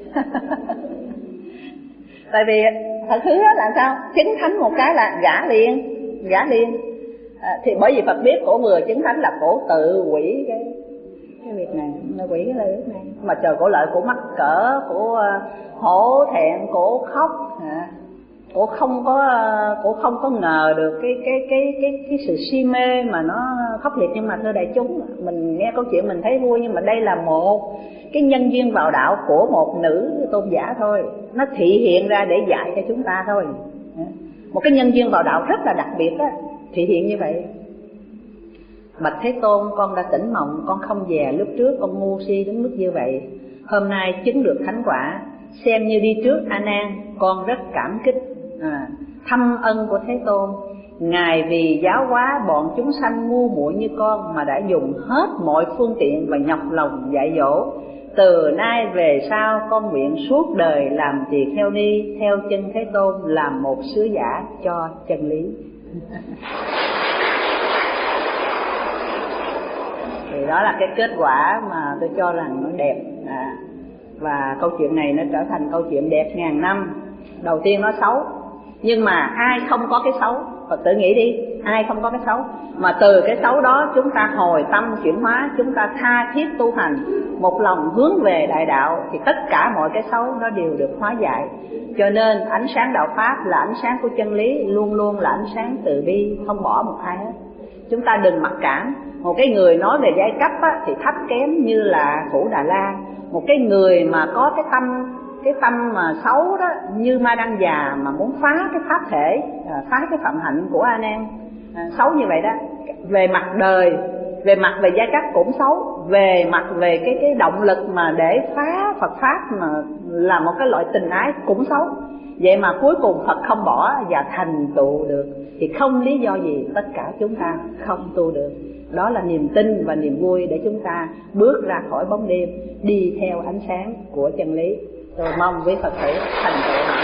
Tại vì thật thứ đó là sao, chứng thánh một cái là gả liền, gả liền. À, thì bởi vì Phật biết cổ vừa chứng thánh là cổ tự hủy cái cái việc này, nó hủy cái lời ước này. Mà trời, cổ lợi, cổ mắc cỡ, cổ hổ thẹn, cổ khóc. À, cổ không có cổ không có ngờ được cái cái cái cái cái sự si mê mà nó khốc liệt. Nhưng mà thưa đại chúng, mình nghe câu chuyện mình thấy vui, nhưng mà đây là một cái nhân duyên vào đạo của một nữ tôn giả thôi, nó thị hiện ra để dạy cho chúng ta thôi. Một cái nhân duyên vào đạo rất là đặc biệt á, thị hiện như vậy. Bạch Thế Tôn, con đã tỉnh mộng, con không dè lúc trước con ngu si đến mức như vậy. Hôm nay chứng được thánh quả, xem như đi trước A Nan, con rất cảm kích. À, thâm ân của Thế Tôn, Ngài vì giáo hóa bọn chúng sanh ngu muội như con mà đã dùng hết mọi phương tiện và nhọc lòng dạy dỗ. Từ nay về sau con nguyện suốt đời làm việc theo ni, theo chân Thế Tôn, làm một sứ giả cho chân lý. Thì đó là cái kết quả mà tôi cho rằng nó đẹp. À, và câu chuyện này nó trở thành câu chuyện đẹp ngàn năm. Đầu tiên nó xấu, nhưng mà ai không có cái xấu? Phật tử nghĩ đi, ai không có cái xấu? Mà từ cái xấu đó chúng ta hồi tâm chuyển hóa, chúng ta tha thiết tu hành, một lòng hướng về đại đạo, thì tất cả mọi cái xấu nó đều được hóa giải. Cho nên ánh sáng đạo Pháp là ánh sáng của chân lý, luôn luôn là ánh sáng từ bi, không bỏ một ai hết. Chúng ta đừng mặc cảm. Một cái người nói về giai cấp á, thì thấp kém như là Củ Đà La. Một cái người mà có cái tâm cái tâm mà xấu đó như Ma Đăng Già mà muốn phá cái pháp thể, phá cái phạm hạnh của A Nan, à, xấu như vậy đó. Về mặt đời, về mặt về giai cấp cũng xấu, về mặt về cái cái động lực mà để phá Phật pháp mà là một cái loại tình ái cũng xấu. Vậy mà cuối cùng Phật không bỏ và thành tựu được, thì không lý do gì tất cả chúng ta không tu được. Đó là niềm tin và niềm vui để chúng ta bước ra khỏi bóng đêm, đi theo ánh sáng của chân lý. Tôi mong quý Phật tử thành tựu.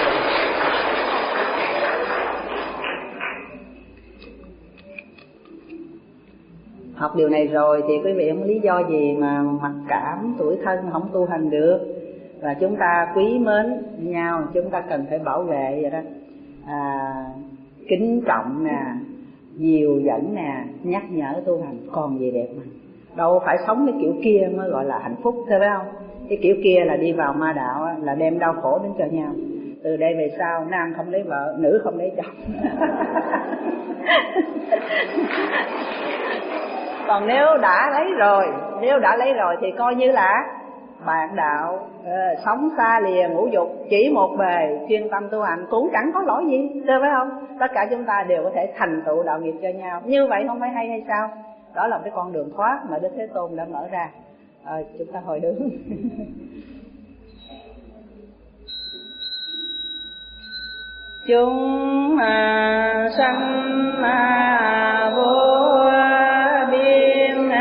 Học điều này rồi thì quý vị không có lý do gì mà mặc cảm, tủi thân không tu hành được. Và chúng ta quý mến nhau, chúng ta cần phải bảo vệ vậy đó. À, kính trọng nè, dìu dẫn nè, nhắc nhở tu hành, còn gì đẹp mà. Đâu phải sống cái kiểu kia mới gọi là hạnh phúc, thấy không? Cái kiểu kia là đi vào ma đạo, là đem đau khổ đến cho nhau. Từ đây về sau nam không lấy vợ, nữ không lấy chồng. Còn nếu đã lấy rồi, nếu đã lấy rồi thì coi như là bạn đạo, ờ, sống xa lìa ngũ dục, chỉ một bề chuyên tâm tu hành, cũng chẳng có lỗi gì, thấy phải không? Tất cả chúng ta đều có thể thành tựu đạo nghiệp cho nhau. Như vậy không phải hay hay sao? Đó là cái con đường thoát mà Đức Thế Tôn đã mở ra. À, chúng ta hồi hướng. Chúng sanh vô biên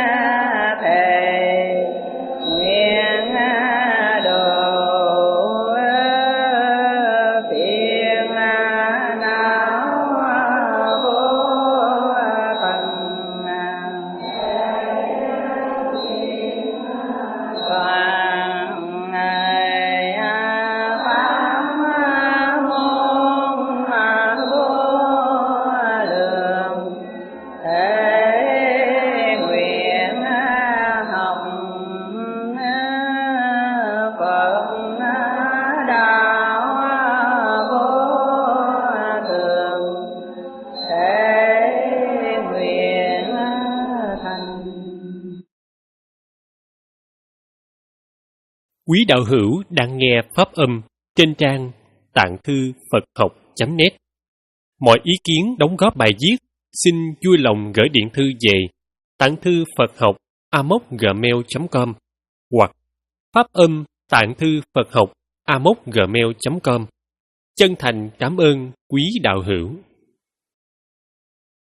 Quý đạo hữu đang nghe pháp âm trên trang tạng thư Phật học chấm net. Mọi ý kiến đóng góp bài viết xin vui lòng gửi điện thư về tạng thư Phật học a m o c gmail chấm com hoặc pháp âm tạng thư Phật học a m o c gmail chấm com. Chân thành cảm ơn quý đạo hữu.